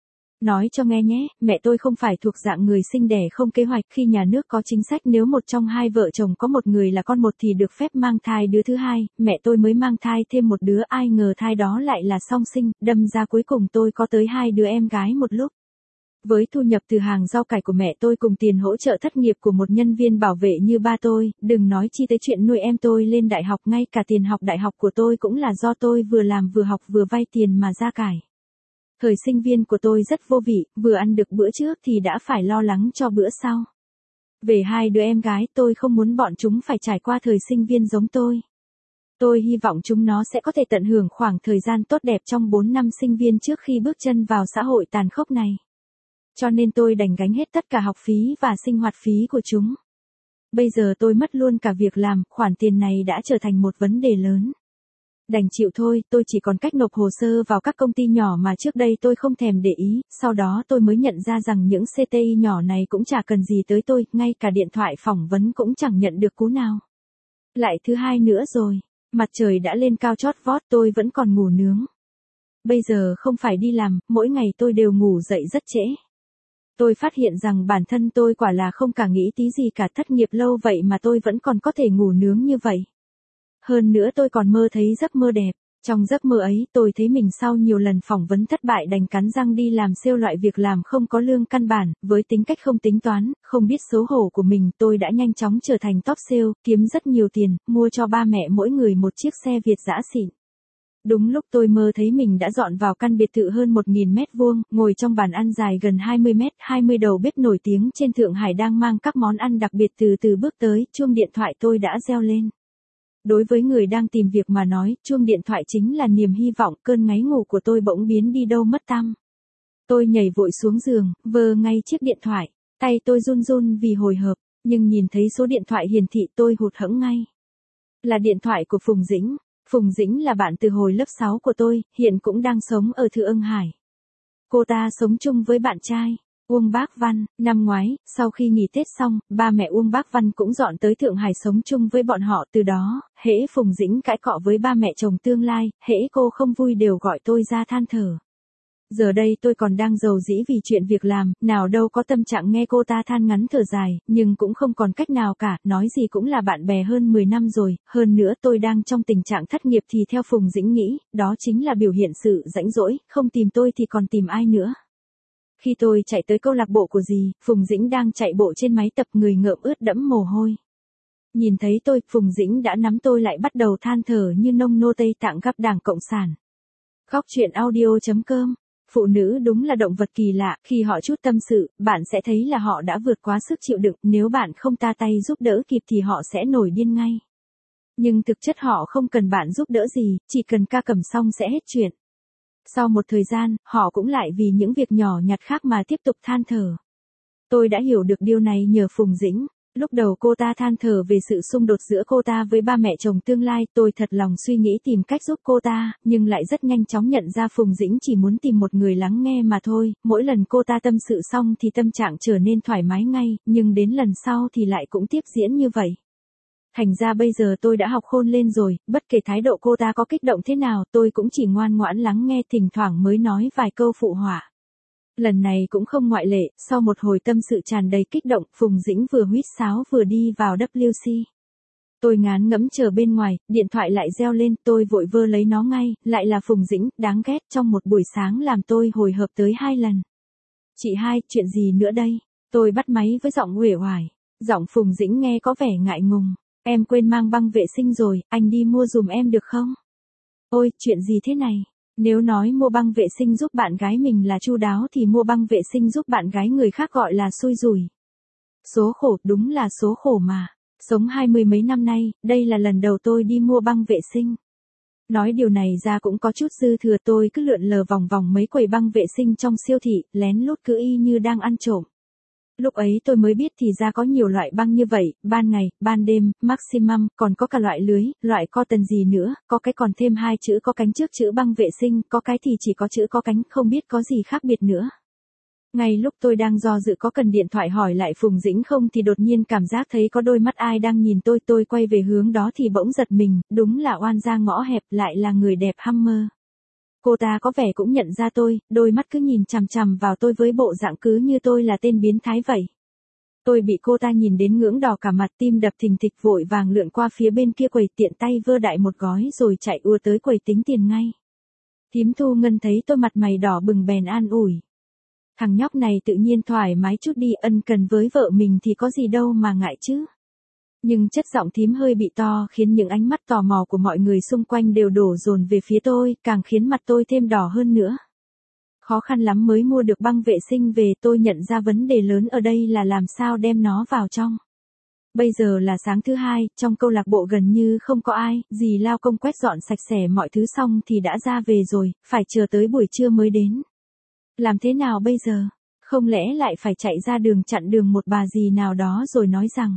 Nói cho nghe nhé, mẹ tôi không phải thuộc dạng người sinh đẻ không kế hoạch, khi nhà nước có chính sách nếu một trong hai vợ chồng có một người là con một thì được phép mang thai đứa thứ hai, mẹ tôi mới mang thai thêm một đứa, ai ngờ thai đó lại là song sinh, đâm ra cuối cùng tôi có tới hai đứa em gái một lúc. Với thu nhập từ hàng rau cải của mẹ tôi cùng tiền hỗ trợ thất nghiệp của một nhân viên bảo vệ như ba tôi, đừng nói chi tới chuyện nuôi em tôi lên đại học, ngay cả tiền học đại học của tôi cũng là do tôi vừa làm vừa học vừa vay tiền mà ra cải. Thời sinh viên của tôi rất vô vị, vừa ăn được bữa trước thì đã phải lo lắng cho bữa sau. Về hai đứa em gái, tôi không muốn bọn chúng phải trải qua thời sinh viên giống tôi. Tôi hy vọng chúng nó sẽ có thể tận hưởng khoảng thời gian tốt đẹp trong bốn năm sinh viên trước khi bước chân vào xã hội tàn khốc này. Cho nên tôi đành gánh hết tất cả học phí và sinh hoạt phí của chúng. Bây giờ tôi mất luôn cả việc làm, khoản tiền này đã trở thành một vấn đề lớn. Đành chịu thôi, tôi chỉ còn cách nộp hồ sơ vào các công ty nhỏ mà trước đây tôi không thèm để ý, sau đó tôi mới nhận ra rằng những xê tê i nhỏ này cũng chả cần gì tới tôi, ngay cả điện thoại phỏng vấn cũng chẳng nhận được cú nào. Lại thứ hai nữa rồi, mặt trời đã lên cao chót vót, tôi vẫn còn ngủ nướng. Bây giờ không phải đi làm, mỗi ngày tôi đều ngủ dậy rất trễ. Tôi phát hiện rằng bản thân tôi quả là không cả nghĩ tí gì cả, thất nghiệp lâu vậy mà tôi vẫn còn có thể ngủ nướng như vậy. Hơn nữa tôi còn mơ thấy giấc mơ đẹp. Trong giấc mơ ấy, tôi thấy mình sau nhiều lần phỏng vấn thất bại đành cắn răng đi làm sale, loại việc làm không có lương căn bản, với tính cách không tính toán, không biết xấu hổ của mình, tôi đã nhanh chóng trở thành top sale, kiếm rất nhiều tiền, mua cho ba mẹ mỗi người một chiếc xe Việt dã xịn. Đúng lúc tôi mơ thấy mình đã dọn vào căn biệt thự hơn một nghìn mét vuông, ngồi trong bàn ăn dài gần hai mươi mét, hai mươi đầu bếp nổi tiếng trên Thượng Hải đang mang các món ăn đặc biệt từ từ bước tới, chuông điện thoại tôi đã reo lên. Đối với người đang tìm việc mà nói, chuông điện thoại chính là niềm hy vọng, cơn ngáy ngủ của tôi bỗng biến đi đâu mất tăm. Tôi nhảy vội xuống giường, vơ ngay chiếc điện thoại, tay tôi run run vì hồi hộp, nhưng nhìn thấy số điện thoại hiển thị tôi hụt hẫng ngay. Là điện thoại của Phùng Dĩnh. Phùng Dĩnh là bạn từ hồi lớp sáu của tôi, hiện cũng đang sống ở Thượng Hải. Cô ta sống chung với bạn trai, Uông Bác Văn. Năm ngoái, sau khi nghỉ Tết xong, ba mẹ Uông Bác Văn cũng dọn tới Thượng Hải sống chung với bọn họ. Từ đó, hễ Phùng Dĩnh cãi cọ với ba mẹ chồng tương lai, hễ cô không vui đều gọi tôi ra than thở. Giờ đây tôi còn đang rầu rĩ vì chuyện việc làm, nào đâu có tâm trạng nghe cô ta than ngắn thở dài, nhưng cũng không còn cách nào cả, nói gì cũng là bạn bè hơn mười năm rồi, hơn nữa tôi đang trong tình trạng thất nghiệp thì theo Phùng Dĩnh nghĩ, đó chính là biểu hiện sự rãnh rỗi, không tìm tôi thì còn tìm ai nữa. Khi tôi chạy tới câu lạc bộ của dì, Phùng Dĩnh đang chạy bộ trên máy tập, người ngợm ướt đẫm mồ hôi. Nhìn thấy tôi, Phùng Dĩnh đã nắm tôi lại bắt đầu than thở như nông nô Tây Tạng gặp Đảng Cộng sản. Góc truyện audio chấm com. Phụ nữ đúng là động vật kỳ lạ, khi họ chút tâm sự, bạn sẽ thấy là họ đã vượt quá sức chịu đựng, nếu bạn không ta tay giúp đỡ kịp thì họ sẽ nổi điên ngay. Nhưng thực chất họ không cần bạn giúp đỡ gì, chỉ cần ca cầm xong sẽ hết chuyện. Sau một thời gian, họ cũng lại vì những việc nhỏ nhặt khác mà tiếp tục than thở. Tôi đã hiểu được điều này nhờ Phùng Dĩnh. Lúc đầu cô ta than thở về sự xung đột giữa cô ta với ba mẹ chồng tương lai, tôi thật lòng suy nghĩ tìm cách giúp cô ta, nhưng lại rất nhanh chóng nhận ra Phùng Dĩnh chỉ muốn tìm một người lắng nghe mà thôi, mỗi lần cô ta tâm sự xong thì tâm trạng trở nên thoải mái ngay, nhưng đến lần sau thì lại cũng tiếp diễn như vậy. Thành ra bây giờ tôi đã học khôn lên rồi, bất kể thái độ cô ta có kích động thế nào, tôi cũng chỉ ngoan ngoãn lắng nghe, thỉnh thoảng mới nói vài câu phụ họa. Lần này cũng không ngoại lệ, sau một hồi tâm sự tràn đầy kích động, Phùng Dĩnh vừa huýt sáo vừa đi vào vê kép xê. Tôi ngán ngẫm chờ bên ngoài, điện thoại lại reo lên, tôi vội vơ lấy nó ngay, lại là Phùng Dĩnh, đáng ghét, trong một buổi sáng làm tôi hồi hộp tới hai lần. Chị hai, chuyện gì nữa đây? Tôi bắt máy với giọng uể oải. Giọng Phùng Dĩnh nghe có vẻ ngại ngùng. Em quên mang băng vệ sinh rồi, anh đi mua giùm em được không? Ôi, chuyện gì thế này? Nếu nói mua băng vệ sinh giúp bạn gái mình là chu đáo thì mua băng vệ sinh giúp bạn gái người khác gọi là xui rủi. Số khổ, đúng là số khổ mà. Sống hai mươi mấy năm nay, đây là lần đầu tôi đi mua băng vệ sinh. Nói điều này ra cũng có chút dư thừa, tôi cứ lượn lờ vòng vòng mấy quầy băng vệ sinh trong siêu thị, lén lút cứ y như đang ăn trộm. Lúc ấy tôi mới biết thì ra có nhiều loại băng như vậy, ban ngày, ban đêm, maximum, còn có cả loại lưới, loại cotton gì nữa, có cái còn thêm hai chữ có cánh trước chữ băng vệ sinh, có cái thì chỉ có chữ có cánh, không biết có gì khác biệt nữa. Ngay lúc tôi đang do dự có cần điện thoại hỏi lại Phùng Dĩnh không thì đột nhiên cảm giác thấy có đôi mắt ai đang nhìn tôi, tôi quay về hướng đó thì bỗng giật mình, đúng là oan gia ngõ hẹp, lại là người đẹp Hammer. Cô ta có vẻ cũng nhận ra tôi, đôi mắt cứ nhìn chằm chằm vào tôi với bộ dạng cứ như tôi là tên biến thái vậy. Tôi bị cô ta nhìn đến ngưỡng đỏ cả mặt, tim đập thình thịch, vội vàng lượn qua phía bên kia quầy, tiện tay vơ đại một gói rồi chạy ùa tới quầy tính tiền ngay. Thím Thu Ngân thấy tôi mặt mày đỏ bừng bèn an ủi. Thằng nhóc này tự nhiên thoải mái chút đi, ân cần với vợ mình thì có gì đâu mà ngại chứ. Nhưng chất giọng thím hơi bị to khiến những ánh mắt tò mò của mọi người xung quanh đều đổ dồn về phía tôi, càng khiến mặt tôi thêm đỏ hơn nữa. Khó khăn lắm mới mua được băng vệ sinh về, tôi nhận ra vấn đề lớn ở đây là làm sao đem nó vào trong. Bây giờ là sáng thứ hai, trong câu lạc bộ gần như không có ai, dì lao công quét dọn sạch sẽ mọi thứ xong thì đã ra về rồi, phải chờ tới buổi trưa mới đến. Làm thế nào bây giờ? Không lẽ lại phải chạy ra đường chặn đường một bà dì nào đó rồi nói rằng: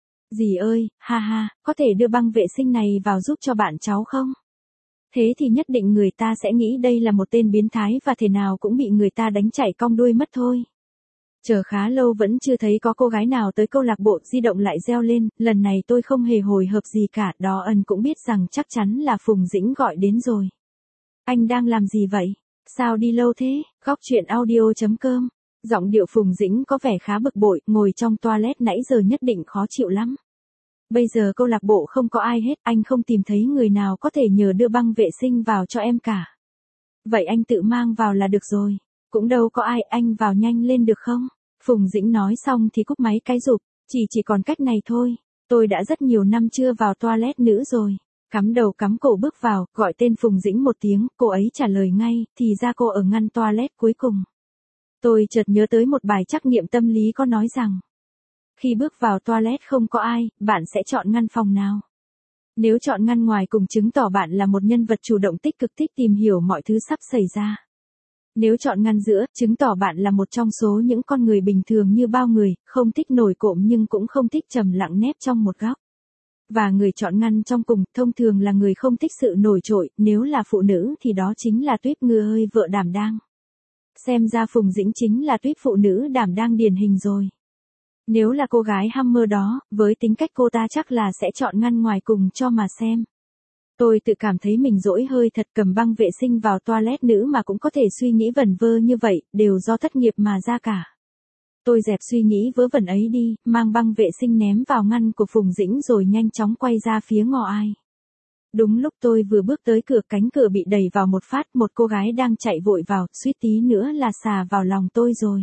dì ơi, ha ha, có thể đưa băng vệ sinh này vào giúp cho bạn cháu không? Thế thì nhất định người ta sẽ nghĩ đây là một tên biến thái và thể nào cũng bị người ta đánh chạy cong đuôi mất thôi. Chờ khá lâu vẫn chưa thấy có cô gái nào tới câu lạc bộ, di động lại reo lên, lần này tôi không hề hồi hộp gì cả, đó ân cũng biết rằng chắc chắn là Phùng Dĩnh gọi đến rồi. Anh đang làm gì vậy? Sao đi lâu thế? Góc chuyện audio chấm com. Giọng điệu Phùng Dĩnh có vẻ khá bực bội, ngồi trong toilet nãy giờ nhất định khó chịu lắm. Bây giờ câu lạc bộ không có ai hết, anh không tìm thấy người nào có thể nhờ đưa băng vệ sinh vào cho em cả. Vậy anh tự mang vào là được rồi. Cũng đâu có ai, anh vào nhanh lên được không? Phùng Dĩnh nói xong thì cúp máy cái rụp, chỉ chỉ còn cách này thôi. Tôi đã rất nhiều năm chưa vào toilet nữ rồi. Cắm đầu cắm cổ bước vào, gọi tên Phùng Dĩnh một tiếng, cô ấy trả lời ngay, thì ra cô ở ngăn toilet cuối cùng. Tôi chợt nhớ tới một bài trắc nghiệm tâm lý có nói rằng, khi bước vào toilet không có ai, bạn sẽ chọn ngăn phòng nào? Nếu chọn ngăn ngoài cùng chứng tỏ bạn là một nhân vật chủ động tích cực thích tìm hiểu mọi thứ sắp xảy ra. Nếu chọn ngăn giữa, chứng tỏ bạn là một trong số những con người bình thường như bao người, không thích nổi cộm nhưng cũng không thích trầm lặng nép trong một góc. Và người chọn ngăn trong cùng, thông thường là người không thích sự nổi trội, nếu là phụ nữ thì đó chính là tuýp ngựa ơi vợ đảm đang. Xem ra Phùng Dĩnh chính là tuýp phụ nữ đảm đang điển hình rồi. Nếu là cô gái Hammer đó, với tính cách cô ta chắc là sẽ chọn ngăn ngoài cùng cho mà xem. Tôi tự cảm thấy mình dỗi hơi thật, cầm băng vệ sinh vào toilet nữ mà cũng có thể suy nghĩ vẩn vơ như vậy, đều do thất nghiệp mà ra cả. Tôi dẹp suy nghĩ vớ vẩn ấy đi, mang băng vệ sinh ném vào ngăn của Phùng Dĩnh rồi nhanh chóng quay ra phía ngõ ai. Đúng lúc tôi vừa bước tới cửa, cánh cửa bị đẩy vào một phát, một cô gái đang chạy vội vào, suýt tí nữa là xà vào lòng tôi rồi.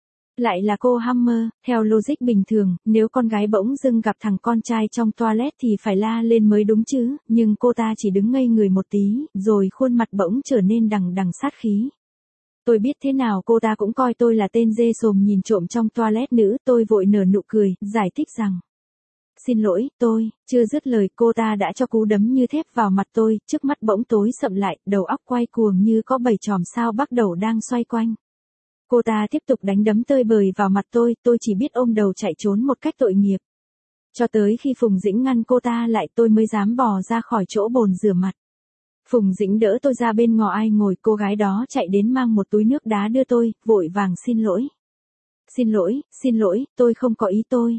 Lại là cô Hammer, theo logic bình thường, nếu con gái bỗng dưng gặp thằng con trai trong toilet thì phải la lên mới đúng chứ, nhưng cô ta chỉ đứng ngây người một tí, rồi khuôn mặt bỗng trở nên đằng đằng sát khí. Tôi biết thế nào cô ta cũng coi tôi là tên dê sồm nhìn trộm trong toilet nữ, tôi vội nở nụ cười, giải thích rằng: xin lỗi, tôi, chưa dứt lời cô ta đã cho cú đấm như thép vào mặt tôi, trước mắt bỗng tối sậm lại, đầu óc quay cuồng như có bảy chòm sao bắt đầu đang xoay quanh. Cô ta tiếp tục đánh đấm tơi bời vào mặt tôi, tôi chỉ biết ôm đầu chạy trốn một cách tội nghiệp. Cho tới khi Phùng Dĩnh ngăn cô ta lại tôi mới dám bò ra khỏi chỗ bồn rửa mặt. Phùng Dĩnh đỡ tôi ra bên ngõ ai ngồi, cô gái đó chạy đến mang một túi nước đá đưa tôi, vội vàng xin lỗi. Xin lỗi, xin lỗi, tôi không có ý tôi.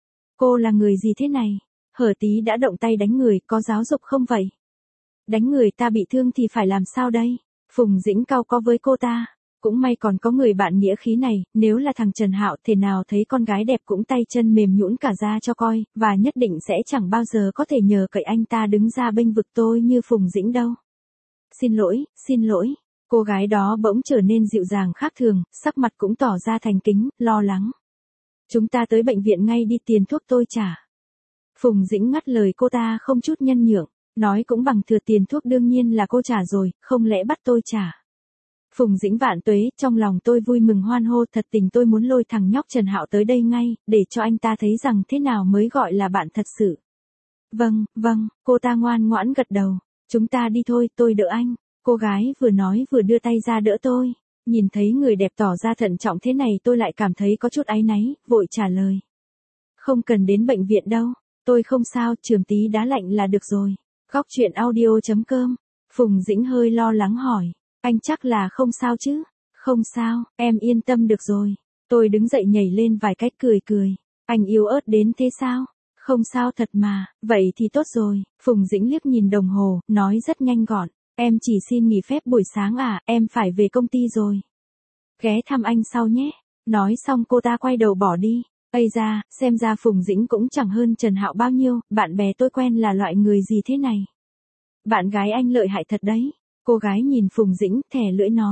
Cô là người gì thế này? Hở tí đã động tay đánh người, có giáo dục không vậy? Đánh người ta bị thương thì phải làm sao đây? Phùng Dĩnh cau có với cô ta. Cũng may còn có người bạn nghĩa khí này, nếu là thằng Trần Hạo thể nào thấy con gái đẹp cũng tay chân mềm nhũn cả ra cho coi, và nhất định sẽ chẳng bao giờ có thể nhờ cậy anh ta đứng ra bênh vực tôi như Phùng Dĩnh đâu. Xin lỗi, xin lỗi. Cô gái đó bỗng trở nên dịu dàng khác thường, sắc mặt cũng tỏ ra thành kính, lo lắng. Chúng ta tới bệnh viện ngay đi, tiền thuốc tôi trả. Phùng Dĩnh ngắt lời cô ta không chút nhân nhượng, nói cũng bằng thừa, tiền thuốc đương nhiên là cô trả rồi, không lẽ bắt tôi trả. Phùng Dĩnh vạn tuế, trong lòng tôi vui mừng hoan hô, thật tình tôi muốn lôi thằng nhóc Trần Hạo tới đây ngay, để cho anh ta thấy rằng thế nào mới gọi là bạn thật sự. Vâng, vâng, cô ta ngoan ngoãn gật đầu, chúng ta đi thôi, tôi đỡ anh. Cô gái vừa nói vừa đưa tay ra đỡ tôi, nhìn thấy người đẹp tỏ ra thận trọng thế này tôi lại cảm thấy có chút áy náy, vội trả lời. Không cần đến bệnh viện đâu, tôi không sao, chườm tí đá lạnh là được rồi. Góc chuyện audio chấm com. Phùng Dĩnh hơi lo lắng hỏi. Anh chắc là không sao chứ? Không sao, em yên tâm được rồi. Tôi đứng dậy nhảy lên vài cách cười cười. Anh yếu ớt đến thế sao? Không sao thật mà, vậy thì tốt rồi. Phùng Dĩnh liếc nhìn đồng hồ, nói rất nhanh gọn. Em chỉ xin nghỉ phép buổi sáng à, em phải về công ty rồi. Ghé thăm anh sau nhé. Nói xong cô ta quay đầu bỏ đi. Ây da, xem ra Phùng Dĩnh cũng chẳng hơn Trần Hạo bao nhiêu, bạn bè tôi quen là loại người gì thế này. Bạn gái anh lợi hại thật đấy. Cô gái nhìn Phùng Dĩnh, thè lưỡi nói.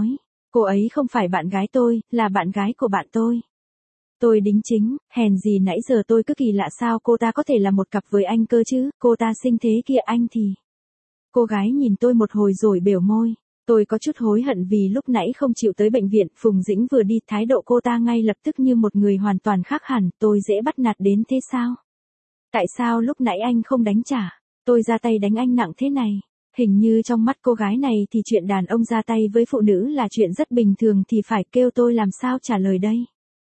Cô ấy không phải bạn gái tôi, là bạn gái của bạn tôi. Tôi đính chính, hèn gì nãy giờ tôi cứ kỳ lạ sao cô ta có thể là một cặp với anh cơ chứ, cô ta xinh thế kia anh thì. Cô gái nhìn tôi một hồi rồi bỉu môi. Tôi có chút hối hận vì lúc nãy không chịu tới bệnh viện, Phùng Dĩnh vừa đi, thái độ cô ta ngay lập tức như một người hoàn toàn khác hẳn, tôi dễ bắt nạt đến thế sao? Tại sao lúc nãy anh không đánh trả? Tôi ra tay đánh anh nặng thế này. Hình như trong mắt cô gái này thì chuyện đàn ông ra tay với phụ nữ là chuyện rất bình thường thì phải, kêu tôi làm sao trả lời đây?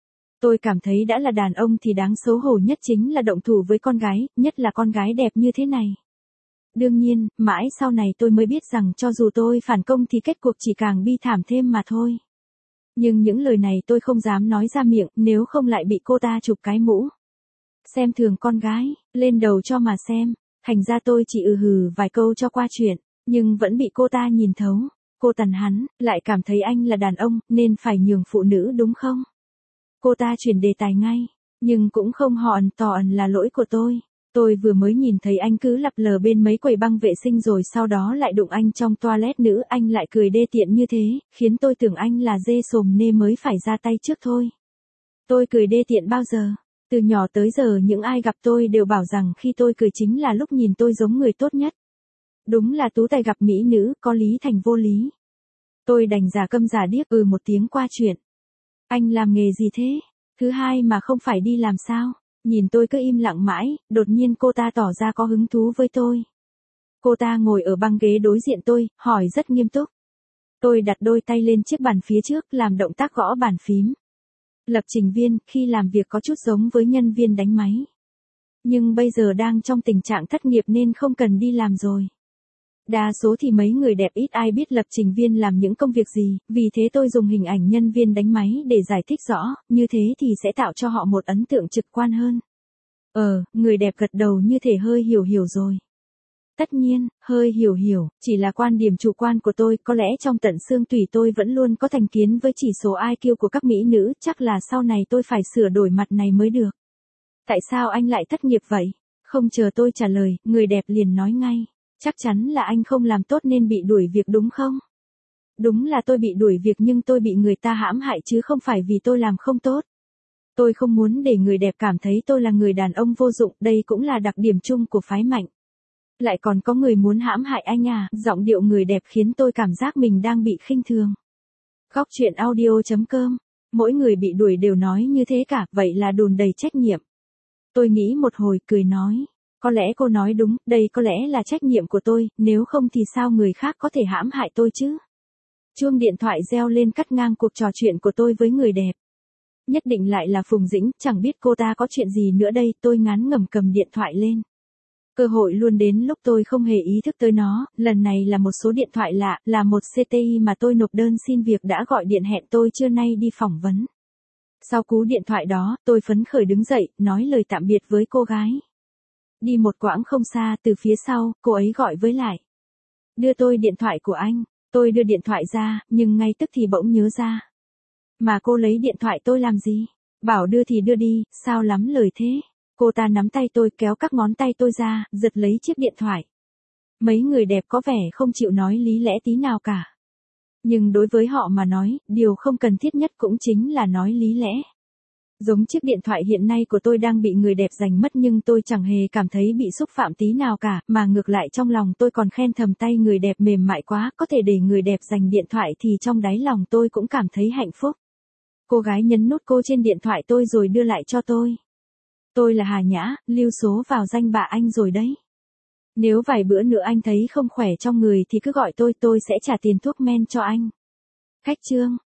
Tôi cảm thấy đã là đàn ông thì đáng xấu hổ nhất chính là động thủ với con gái, nhất là con gái đẹp như thế này. Đương nhiên, mãi sau này tôi mới biết rằng cho dù tôi phản công thì kết cuộc chỉ càng bi thảm thêm mà thôi. Nhưng những lời này tôi không dám nói ra miệng, nếu không lại bị cô ta chụp cái mũ. Xem thường con gái, lên đầu cho mà xem. Thành ra tôi chỉ ừ hừ vài câu cho qua chuyện, nhưng vẫn bị cô ta nhìn thấu. Cô tần hắn, lại cảm thấy anh là đàn ông, nên phải nhường phụ nữ đúng không? Cô ta chuyển đề tài ngay, nhưng cũng không họ ẩn tỏ ẩn là lỗi của tôi. Tôi vừa mới nhìn thấy anh cứ lặp lờ bên mấy quầy băng vệ sinh rồi sau đó lại đụng anh trong toilet nữ, anh lại cười đê tiện như thế, khiến tôi tưởng anh là dê sồm nên mới phải ra tay trước thôi. Tôi cười đê tiện bao giờ? Từ nhỏ tới giờ những ai gặp tôi đều bảo rằng khi tôi cười chính là lúc nhìn tôi giống người tốt nhất. Đúng là tú tài gặp mỹ nữ, có lý thành vô lý. Tôi đành giả câm giả điếc ừ một tiếng qua chuyện. Anh làm nghề gì thế? Thứ hai mà không phải đi làm sao? Nhìn tôi cứ im lặng mãi, đột nhiên cô ta tỏ ra có hứng thú với tôi. Cô ta ngồi ở băng ghế đối diện tôi, hỏi rất nghiêm túc. Tôi đặt đôi tay lên chiếc bàn phía trước, làm động tác gõ bàn phím. Lập trình viên, khi làm việc có chút giống với nhân viên đánh máy. Nhưng bây giờ đang trong tình trạng thất nghiệp nên không cần đi làm rồi. Đa số thì mấy người đẹp ít ai biết lập trình viên làm những công việc gì, vì thế tôi dùng hình ảnh nhân viên đánh máy để giải thích rõ, như thế thì sẽ tạo cho họ một ấn tượng trực quan hơn. Ờ, người đẹp gật đầu như thể hơi hiểu hiểu rồi. Tất nhiên, hơi hiểu hiểu, chỉ là quan điểm chủ quan của tôi, có lẽ trong tận xương tủy tôi vẫn luôn có thành kiến với chỉ số i kiu của các mỹ nữ, chắc là sau này tôi phải sửa đổi mặt này mới được. Tại sao anh lại thất nghiệp vậy? Không chờ tôi trả lời, người đẹp liền nói ngay. Chắc chắn là anh không làm tốt nên bị đuổi việc đúng không? Đúng là tôi bị đuổi việc nhưng tôi bị người ta hãm hại chứ không phải vì tôi làm không tốt. Tôi không muốn để người đẹp cảm thấy tôi là người đàn ông vô dụng, đây cũng là đặc điểm chung của phái mạnh. Lại còn có người muốn hãm hại anh à, giọng điệu người đẹp khiến tôi cảm giác mình đang bị khinh thường. Góc truyện audio chấm com, mỗi người bị đuổi đều nói như thế cả, vậy là đùn đầy trách nhiệm. Tôi nghĩ một hồi cười nói. Có lẽ cô nói đúng, đây có lẽ là trách nhiệm của tôi, nếu không thì sao người khác có thể hãm hại tôi chứ? Chuông điện thoại reo lên cắt ngang cuộc trò chuyện của tôi với người đẹp. Nhất định lại là Phùng Dĩnh, chẳng biết cô ta có chuyện gì nữa đây, tôi ngán ngẩm cầm điện thoại lên. Cơ hội luôn đến lúc tôi không hề ý thức tới nó, lần này là một số điện thoại lạ, là một xê tê i mà tôi nộp đơn xin việc đã gọi điện hẹn tôi trưa nay đi phỏng vấn. Sau cú điện thoại đó, tôi phấn khởi đứng dậy, nói lời tạm biệt với cô gái. Đi một quãng không xa, từ phía sau, cô ấy gọi với lại. Đưa tôi điện thoại của anh. Tôi đưa điện thoại ra, nhưng ngay tức thì bỗng nhớ ra. Mà cô lấy điện thoại tôi làm gì? Bảo đưa thì đưa đi, sao lắm lời thế? Cô ta nắm tay tôi kéo các ngón tay tôi ra, giật lấy chiếc điện thoại. Mấy người đẹp có vẻ không chịu nói lý lẽ tí nào cả. Nhưng đối với họ mà nói, điều không cần thiết nhất cũng chính là nói lý lẽ. Giống chiếc điện thoại hiện nay của tôi đang bị người đẹp giành mất nhưng tôi chẳng hề cảm thấy bị xúc phạm tí nào cả, mà ngược lại trong lòng tôi còn khen thầm tay người đẹp mềm mại quá, có thể để người đẹp giành điện thoại thì trong đáy lòng tôi cũng cảm thấy hạnh phúc. Cô gái nhấn nút cô trên điện thoại tôi rồi đưa lại cho tôi. Tôi là Hà Nhã, lưu số vào danh bạ anh rồi đấy. Nếu vài bữa nữa anh thấy không khỏe trong người thì cứ gọi tôi, tôi sẽ trả tiền thuốc men cho anh. Khách trương.